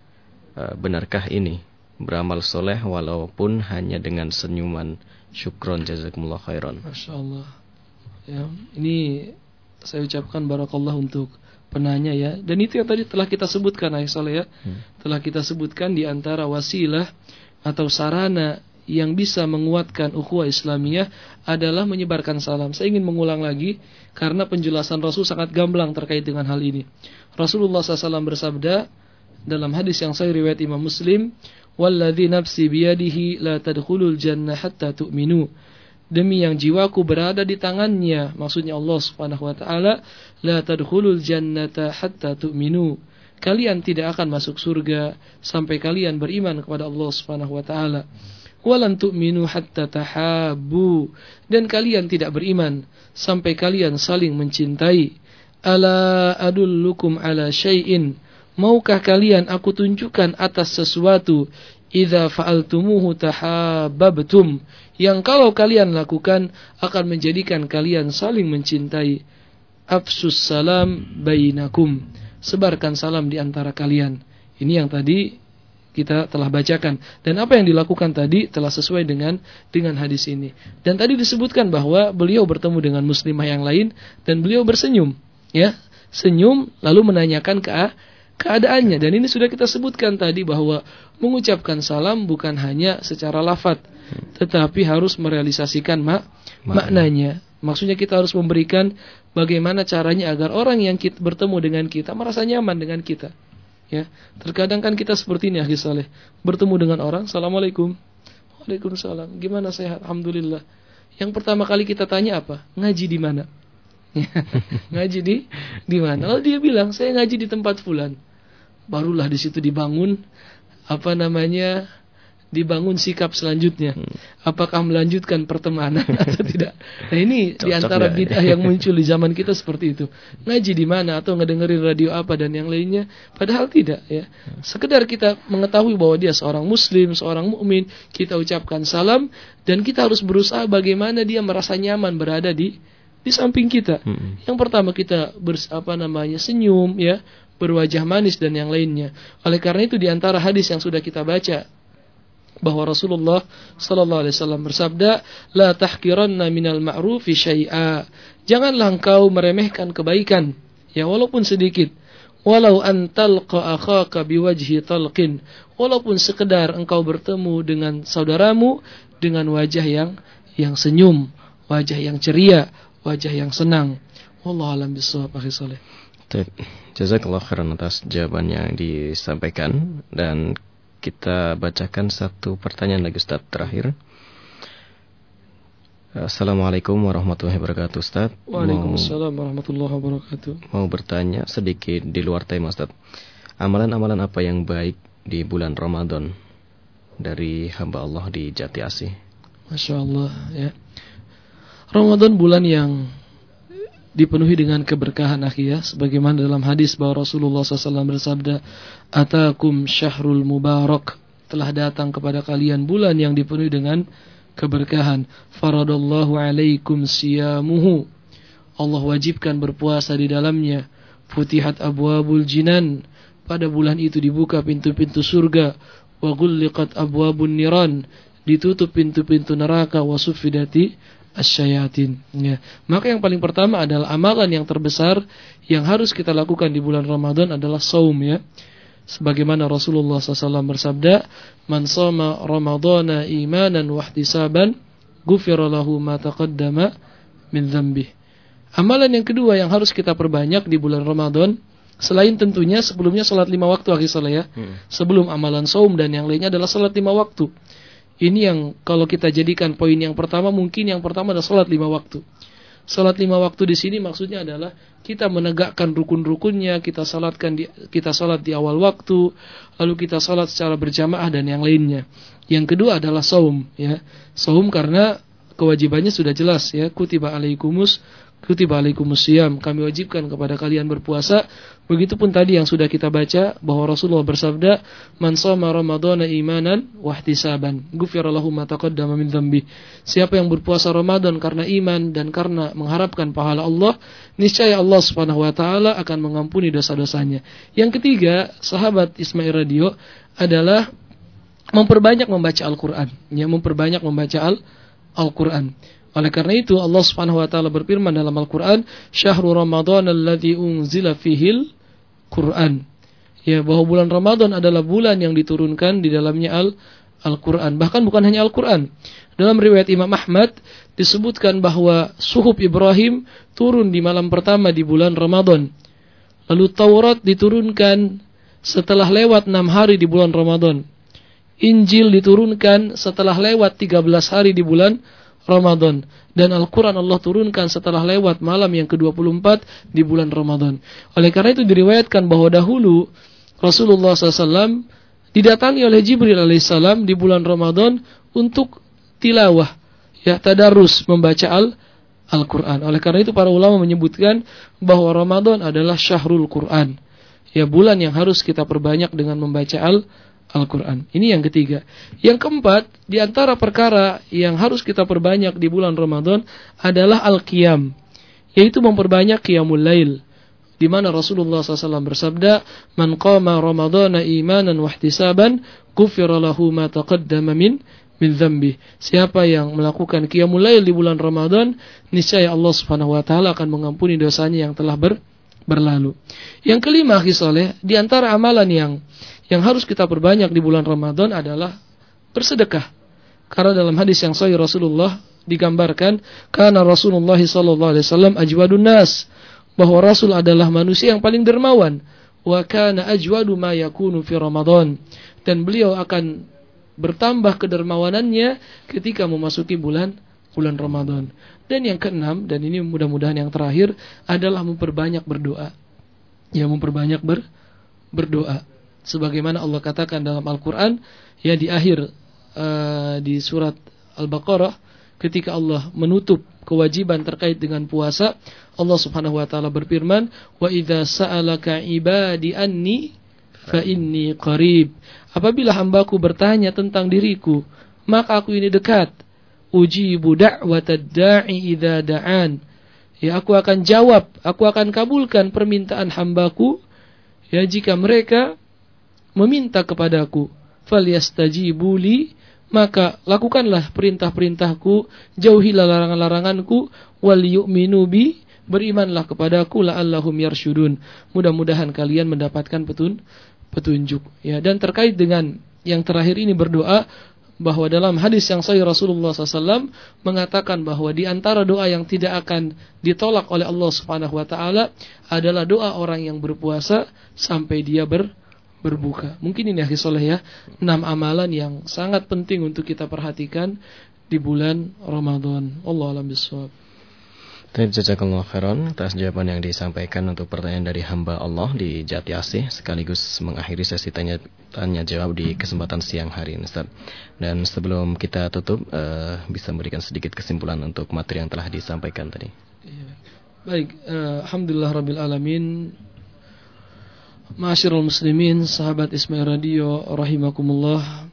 Benarkah ini? Beramal soleh walaupun hanya dengan senyuman. Syukron, jazakumullah khairan. Masya Allah. Ya, ini saya ucapkan barakallah untuk penanya ya. Dan itu yang tadi telah kita sebutkan, Aisyah ya. Hmm. Telah kita sebutkan di antara wasilah atau sarana yang bisa menguatkan ukhuwah Islamiyah adalah menyebarkan salam. Saya ingin mengulang lagi karena penjelasan Rasul sangat gamblang terkait dengan hal ini. Rasulullah shallallahu alaihi wasallam bersabda dalam hadis yang sahih riwayat Imam Muslim, "Walladzi nafsi biyadihi la tadkhulul jannah hatta tu'minu." Demi yang jiwaku berada di tangannya, maksudnya Allah Subhanahu wa taala, la tadkhulul jannata hatta tu'minu. Kalian tidak akan masuk surga sampai kalian beriman kepada Allah Subhanahu wa taala. Walan tu'minu hatta tahabbu. Dan kalian tidak beriman sampai kalian saling mencintai. Ala adullukum ala syai'in. Maukah kalian aku tunjukkan atas sesuatu, idza fa'altumuhu tahabbabtum, yang kalau kalian lakukan akan menjadikan kalian saling mencintai. Afsus salam bainakum, sebarkan salam di antara kalian. Ini yang tadi kita telah bacakan, dan apa yang dilakukan tadi telah sesuai dengan dengan hadis ini. Dan tadi disebutkan bahwa beliau bertemu dengan muslimah yang lain dan beliau bersenyum, ya, senyum lalu menanyakan ke keadaannya. Dan ini sudah kita sebutkan tadi bahwa mengucapkan salam bukan hanya secara lafaz, tetapi harus merealisasikan mak maknanya. Maksudnya kita harus memberikan bagaimana caranya agar orang yang kita bertemu dengan kita merasa nyaman dengan kita. Ya, terkadang kan kita seperti ini, akhi saleh, bertemu dengan orang, assalamualaikum, waalaikumsalam, gimana sehat, alhamdulillah. Yang pertama kali kita tanya apa? Ngaji di mana? Ngaji di di mana? Lalu dia bilang, saya ngaji di tempat fulan. Barulah di situ dibangun apa namanya? Dibangun sikap selanjutnya. Apakah melanjutkan pertemanan atau tidak? Nah, ini di antara bid'ah yang muncul di zaman kita seperti itu. Ngaji di mana atau ngedengerin radio apa dan yang lainnya, padahal tidak, ya. Sekedar kita mengetahui bahwa dia seorang muslim, seorang mukmin, kita ucapkan salam dan kita harus berusaha bagaimana dia merasa nyaman berada di di samping kita. Hmm. Yang pertama kita bers, apa namanya senyum, ya, berwajah manis dan yang lainnya. Oleh karena itu di antara hadis yang sudah kita baca bahwa Rasulullah sallallahu alaihi wasallam bersabda, la tahqiranna minal ma'rufi syai'a. Janganlah engkau meremehkan kebaikan, ya, walaupun sedikit. Walau antalqa akhaka biwajhi talqin. Walaupun sekedar engkau bertemu dengan saudaramu dengan wajah yang yang senyum, wajah yang ceria, wajah yang senang. Wallahu a'lam bishawab, akhi saleh. Jazakallah khairan atas jawaban yang disampaikan, dan kita bacakan satu pertanyaan lagi, Ustaz, terakhir. Assalamualaikum warahmatullahi wabarakatuh, Ustaz. Waalaikumsalam warahmatullahi wabarakatuh. Mau bertanya sedikit di luar tema, Ustaz. Amalan-amalan apa yang baik di bulan Ramadan dari hamba Allah di Jati Asih? Masya Allah, ya. Ramadan bulan yang dipenuhi dengan keberkahan, akhi, ya, sebagaimana dalam hadis bahwa Rasulullah shallallahu alaihi wasallam bersabda, atakum syahrul mubarak, telah datang kepada kalian bulan yang dipenuhi dengan keberkahan. Faradallahu alaikum siyamuhu, Allah wajibkan berpuasa di dalamnya. Futihat abwabul jinan, pada bulan itu dibuka pintu-pintu surga. Wa ghulliqat abwabun niran, ditutup pintu-pintu neraka. Wa suffidati asyayatin, ya. Maka yang paling pertama adalah amalan yang terbesar yang harus kita lakukan di bulan Ramadan adalah saum, ya. Sebagaimana Rasulullah shallallahu alaihi wasallam bersabda, "Man shoma Ramadhana imanan wa ihtisaban, ghufira lahu ma taqaddama min dzambih." Amalan yang kedua yang harus kita perbanyak di bulan Ramadan, selain tentunya sebelumnya salat lima waktu, akhi saleh ya. Hmm. Sebelum amalan saum dan yang lainnya adalah salat lima waktu. Ini yang kalau kita jadikan poin yang pertama, mungkin yang pertama adalah salat lima waktu. Salat lima waktu di sini maksudnya adalah kita menegakkan rukun-rukunnya, kita salatkan di, kita salat di awal waktu, lalu kita salat secara berjamaah dan yang lainnya. Yang kedua adalah saum, ya. Saum karena kewajibannya sudah jelas, ya. Kutiba alaikumus Kutiba alaikumusiyam, kami wajibkan kepada kalian berpuasa. Begitupun tadi yang sudah kita baca bahwa Rasulullah bersabda, "Man shoma Ramadhana imanan wa ihtisaban, ghufira lahu ma taqaddama min dzambi." Siapa yang berpuasa Ramadan karena iman dan karena mengharapkan pahala Allah, niscaya Allah Subhanahu wa taala akan mengampuni dosa-dosanya. Yang ketiga, sahabat Ismail Radio, adalah memperbanyak membaca Al-Qur'an, ya, memperbanyak membaca Al- Al-Qur'an. Oleh karena itu Allah Subhanahu wa taala berfirman dalam Al-Qur'an, "Syahrul Ramadan alladzi unzila fihil Qur'an." Ya, bahwa bulan Ramadan adalah bulan yang diturunkan di dalamnya Al- Al-Qur'an. Bahkan bukan hanya Al-Qur'an. Dalam riwayat Imam Ahmad disebutkan bahwa suhuf Ibrahim turun di malam pertama di bulan Ramadan. Lalu Taurat diturunkan setelah lewat enam hari di bulan Ramadan. Injil diturunkan setelah lewat tiga belas hari di bulan Ramadan, dan Al-Quran Allah turunkan setelah lewat malam yang ke dua puluh empat di bulan Ramadan. Oleh karena itu diriwayatkan bahwa dahulu Rasulullah shallallahu alaihi wasallam didatangi oleh Jibril alaihissalam di bulan Ramadan untuk tilawah, ya, tadarus, membaca Al- Al-Quran. Oleh karena itu para ulama menyebutkan bahwa Ramadan adalah syahrul Quran, ya, bulan yang harus kita perbanyak dengan membaca Al- Al-Quran. Ini yang ketiga. Yang keempat, di antara perkara yang harus kita perbanyak di bulan Ramadan adalah Al-Qiyam, yaitu memperbanyak Qiyamul Lail, di mana Rasulullah shallallahu alaihi wasallam bersabda, "Man qama Ramadhana imanan wa ihtisaban, ghufira lahu ma taqaddama min min dzambi." Siapa yang melakukan Qiyamul Lail di bulan Ramadan, niscaya Allah Subhanahu wa taala akan mengampuni dosanya yang telah ber, berlalu. Yang kelima, akhi saleh, di antara amalan yang yang harus kita perbanyak di bulan Ramadan adalah bersedekah. Karena dalam hadis yang sahih Rasulullah digambarkan, karena Rasulullah sallallahu alaihi wasallam ajwadun nas, bahwa Rasul adalah manusia yang paling dermawan. Wa kana ajwadu ma yakunu fi Ramadan, dan beliau akan bertambah kedermawanannya ketika memasuki bulan bulan Ramadan. Dan yang keenam, dan ini mudah-mudahan yang terakhir, adalah memperbanyak berdoa. Ya, memperbanyak ber, berdoa. Sebagaimana Allah katakan dalam Al-Quran, ya, di akhir uh, di surat Al-Baqarah, ketika Allah menutup kewajiban terkait dengan puasa, Allah Subhanahu wa taala berfirman, "Wa idza sa'alaka ibadi anni fa inni qarib." Apabila hambaku bertanya tentang diriku, maka aku ini dekat. Ujibu da'watad da'i idza da'an. Ya, aku akan jawab, aku akan kabulkan permintaan hambaku, ya, jika mereka meminta kepadaku. Falyastajibu li, maka lakukanlah perintah-perintahku, jauhilah larangan-laranganku, wal yu'minu bi, berimanlah kepadaku, la'allahum yarsyudun, mudah-mudahan kalian mendapatkan petun, petunjuk. Ya, dan terkait dengan yang terakhir ini, berdoa, bahwa dalam hadis yang sahih Rasulullah shallallahu alaihi wasallam mengatakan bahwa di antara doa yang tidak akan ditolak oleh Allah Subhanahu wa taala adalah doa orang yang berpuasa sampai dia ber berbuka. Mungkin ini, akhi soleh, ya, enam amalan yang sangat penting untuk kita perhatikan di bulan Ramadan. Wallahu a'lam bishawab. Jazakallahu khairan atas jawaban yang disampaikan untuk pertanyaan dari hamba Allah di Jati Asih, sekaligus mengakhiri sesi tanya tanya jawab di kesempatan siang hari ini, Ustaz. Dan sebelum kita tutup, uh, bisa memberikan sedikit kesimpulan untuk materi yang telah disampaikan tadi. Baik, uh, alhamdulillah rabbil alamin. Ma'asyiral muslimin, sahabat Ismail Radio rahimakumullah.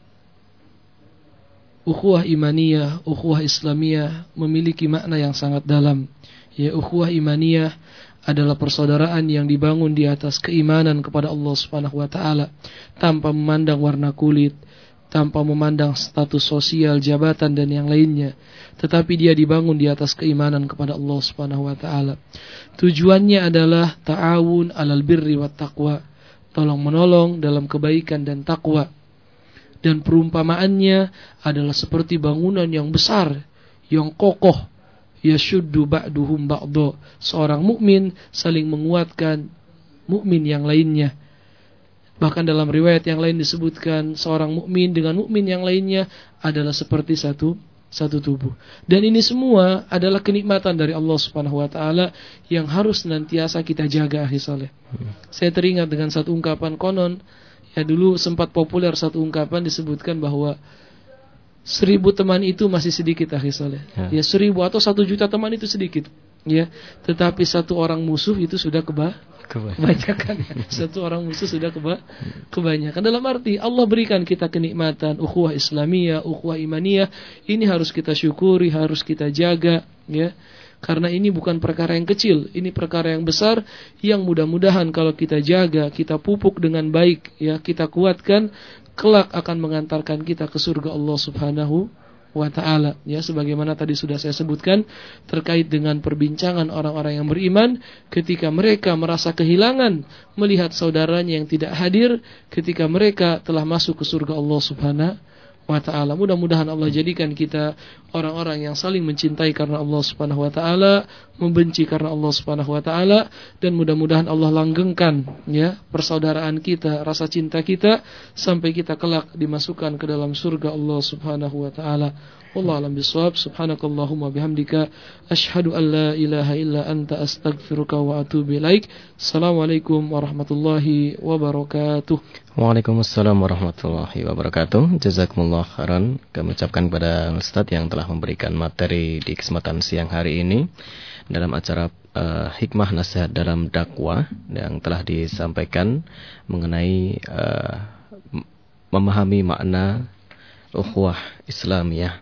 Ukhuwah imaniyah, ukhuwah islamiyah memiliki makna yang sangat dalam. Ya, ukhuwah imaniyah adalah persaudaraan yang dibangun di atas keimanan kepada Allah Subhanahu wa taala, tanpa memandang warna kulit, tanpa memandang status sosial, jabatan dan yang lainnya, tetapi dia dibangun di atas keimanan kepada Allah Subhanahu wa taala. Tujuannya adalah ta'awun 'alal birri wat taqwa, tolong-menolong dalam kebaikan dan takwa. Dan perumpamaannya adalah seperti bangunan yang besar, yang kokoh. Yashuddu ba'duhum ba'do. Seorang mukmin saling menguatkan mukmin yang lainnya. Bahkan dalam riwayat yang lain disebutkan seorang mukmin dengan mukmin yang lainnya adalah seperti satu satu tubuh. Dan ini semua adalah kenikmatan dari Allah Subhanahu wa taala yang harus senantiasa kita jaga, akhi saleh. Hmm. Saya teringat dengan satu ungkapan konon, ya dulu sempat populer satu ungkapan disebutkan bahwa seribu teman itu masih sedikit, akhi saleh. Ya. ya seribu atau satu juta teman itu sedikit. Ya, tetapi satu orang musuh itu sudah keba kebanyakan. Satu orang musuh sudah keba kebanyakan. Dalam arti Allah berikan kita kenikmatan ukhuwah Islamiyah, ukhuwah imaniyah, ini harus kita syukuri, harus kita jaga, ya. Karena ini bukan perkara yang kecil, ini perkara yang besar yang mudah-mudahan kalau kita jaga, kita pupuk dengan baik, ya, kita kuatkan, kelak akan mengantarkan kita ke surga Allah Subhanahu wa ta'ala, ya, sebagaimana tadi sudah saya sebutkan terkait dengan perbincangan orang-orang yang beriman ketika mereka merasa kehilangan melihat saudaranya yang tidak hadir ketika mereka telah masuk ke surga Allah Subhanahu wa ta'ala. Mudah-mudahan Allah jadikan kita orang-orang yang saling mencintai karena Allah Subhanahu wa ta'ala, membenci karena Allah Subhanahu wa ta'ala, dan mudah-mudahan Allah langgengkan, ya, persaudaraan kita, rasa cinta kita sampai kita kelak dimasukkan ke dalam surga Allah Subhanahu wa ta'ala. Wallahu a'lam bishawab. Subhanakallahumma bihamdika asyhadu an la ilaha illa anta astaghfiruka wa atubu ilaik. Assalamualaikum warahmatullahi wabarakatuh. Waalaikumsalam warahmatullahi wabarakatuh. Jazakumullah khairan. Kami ucapkan kepada Ustaz yang telah memberikan materi di kesempatan siang hari ini dalam acara uh, hikmah nasihat dalam dakwah yang telah disampaikan mengenai uh, memahami makna ukhuwah Islamiyah.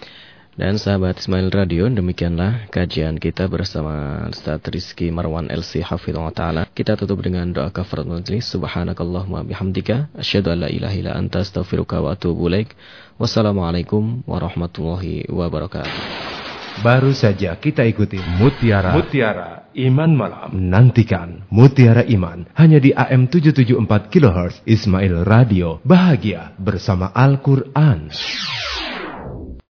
Dan sahabat Ismail Radio, demikianlah kajian kita bersama Ustaz Rizky Marwan L C Hafizahullah Ta'ala. Kita tutup dengan doa kafaratul majlis. Subhanakallahumma bihamdika asyhadu an la ilaha illa anta astaghfiruka wa atubu ilaik. Wassalamualaikum warahmatullahi wabarakatuh. Baru saja kita ikuti Mutiara Mutiara Iman Malam. Nantikan Mutiara Iman hanya di A M tujuh tujuh empat kilohertz Ismail Radio. Bahagia bersama Al-Quran.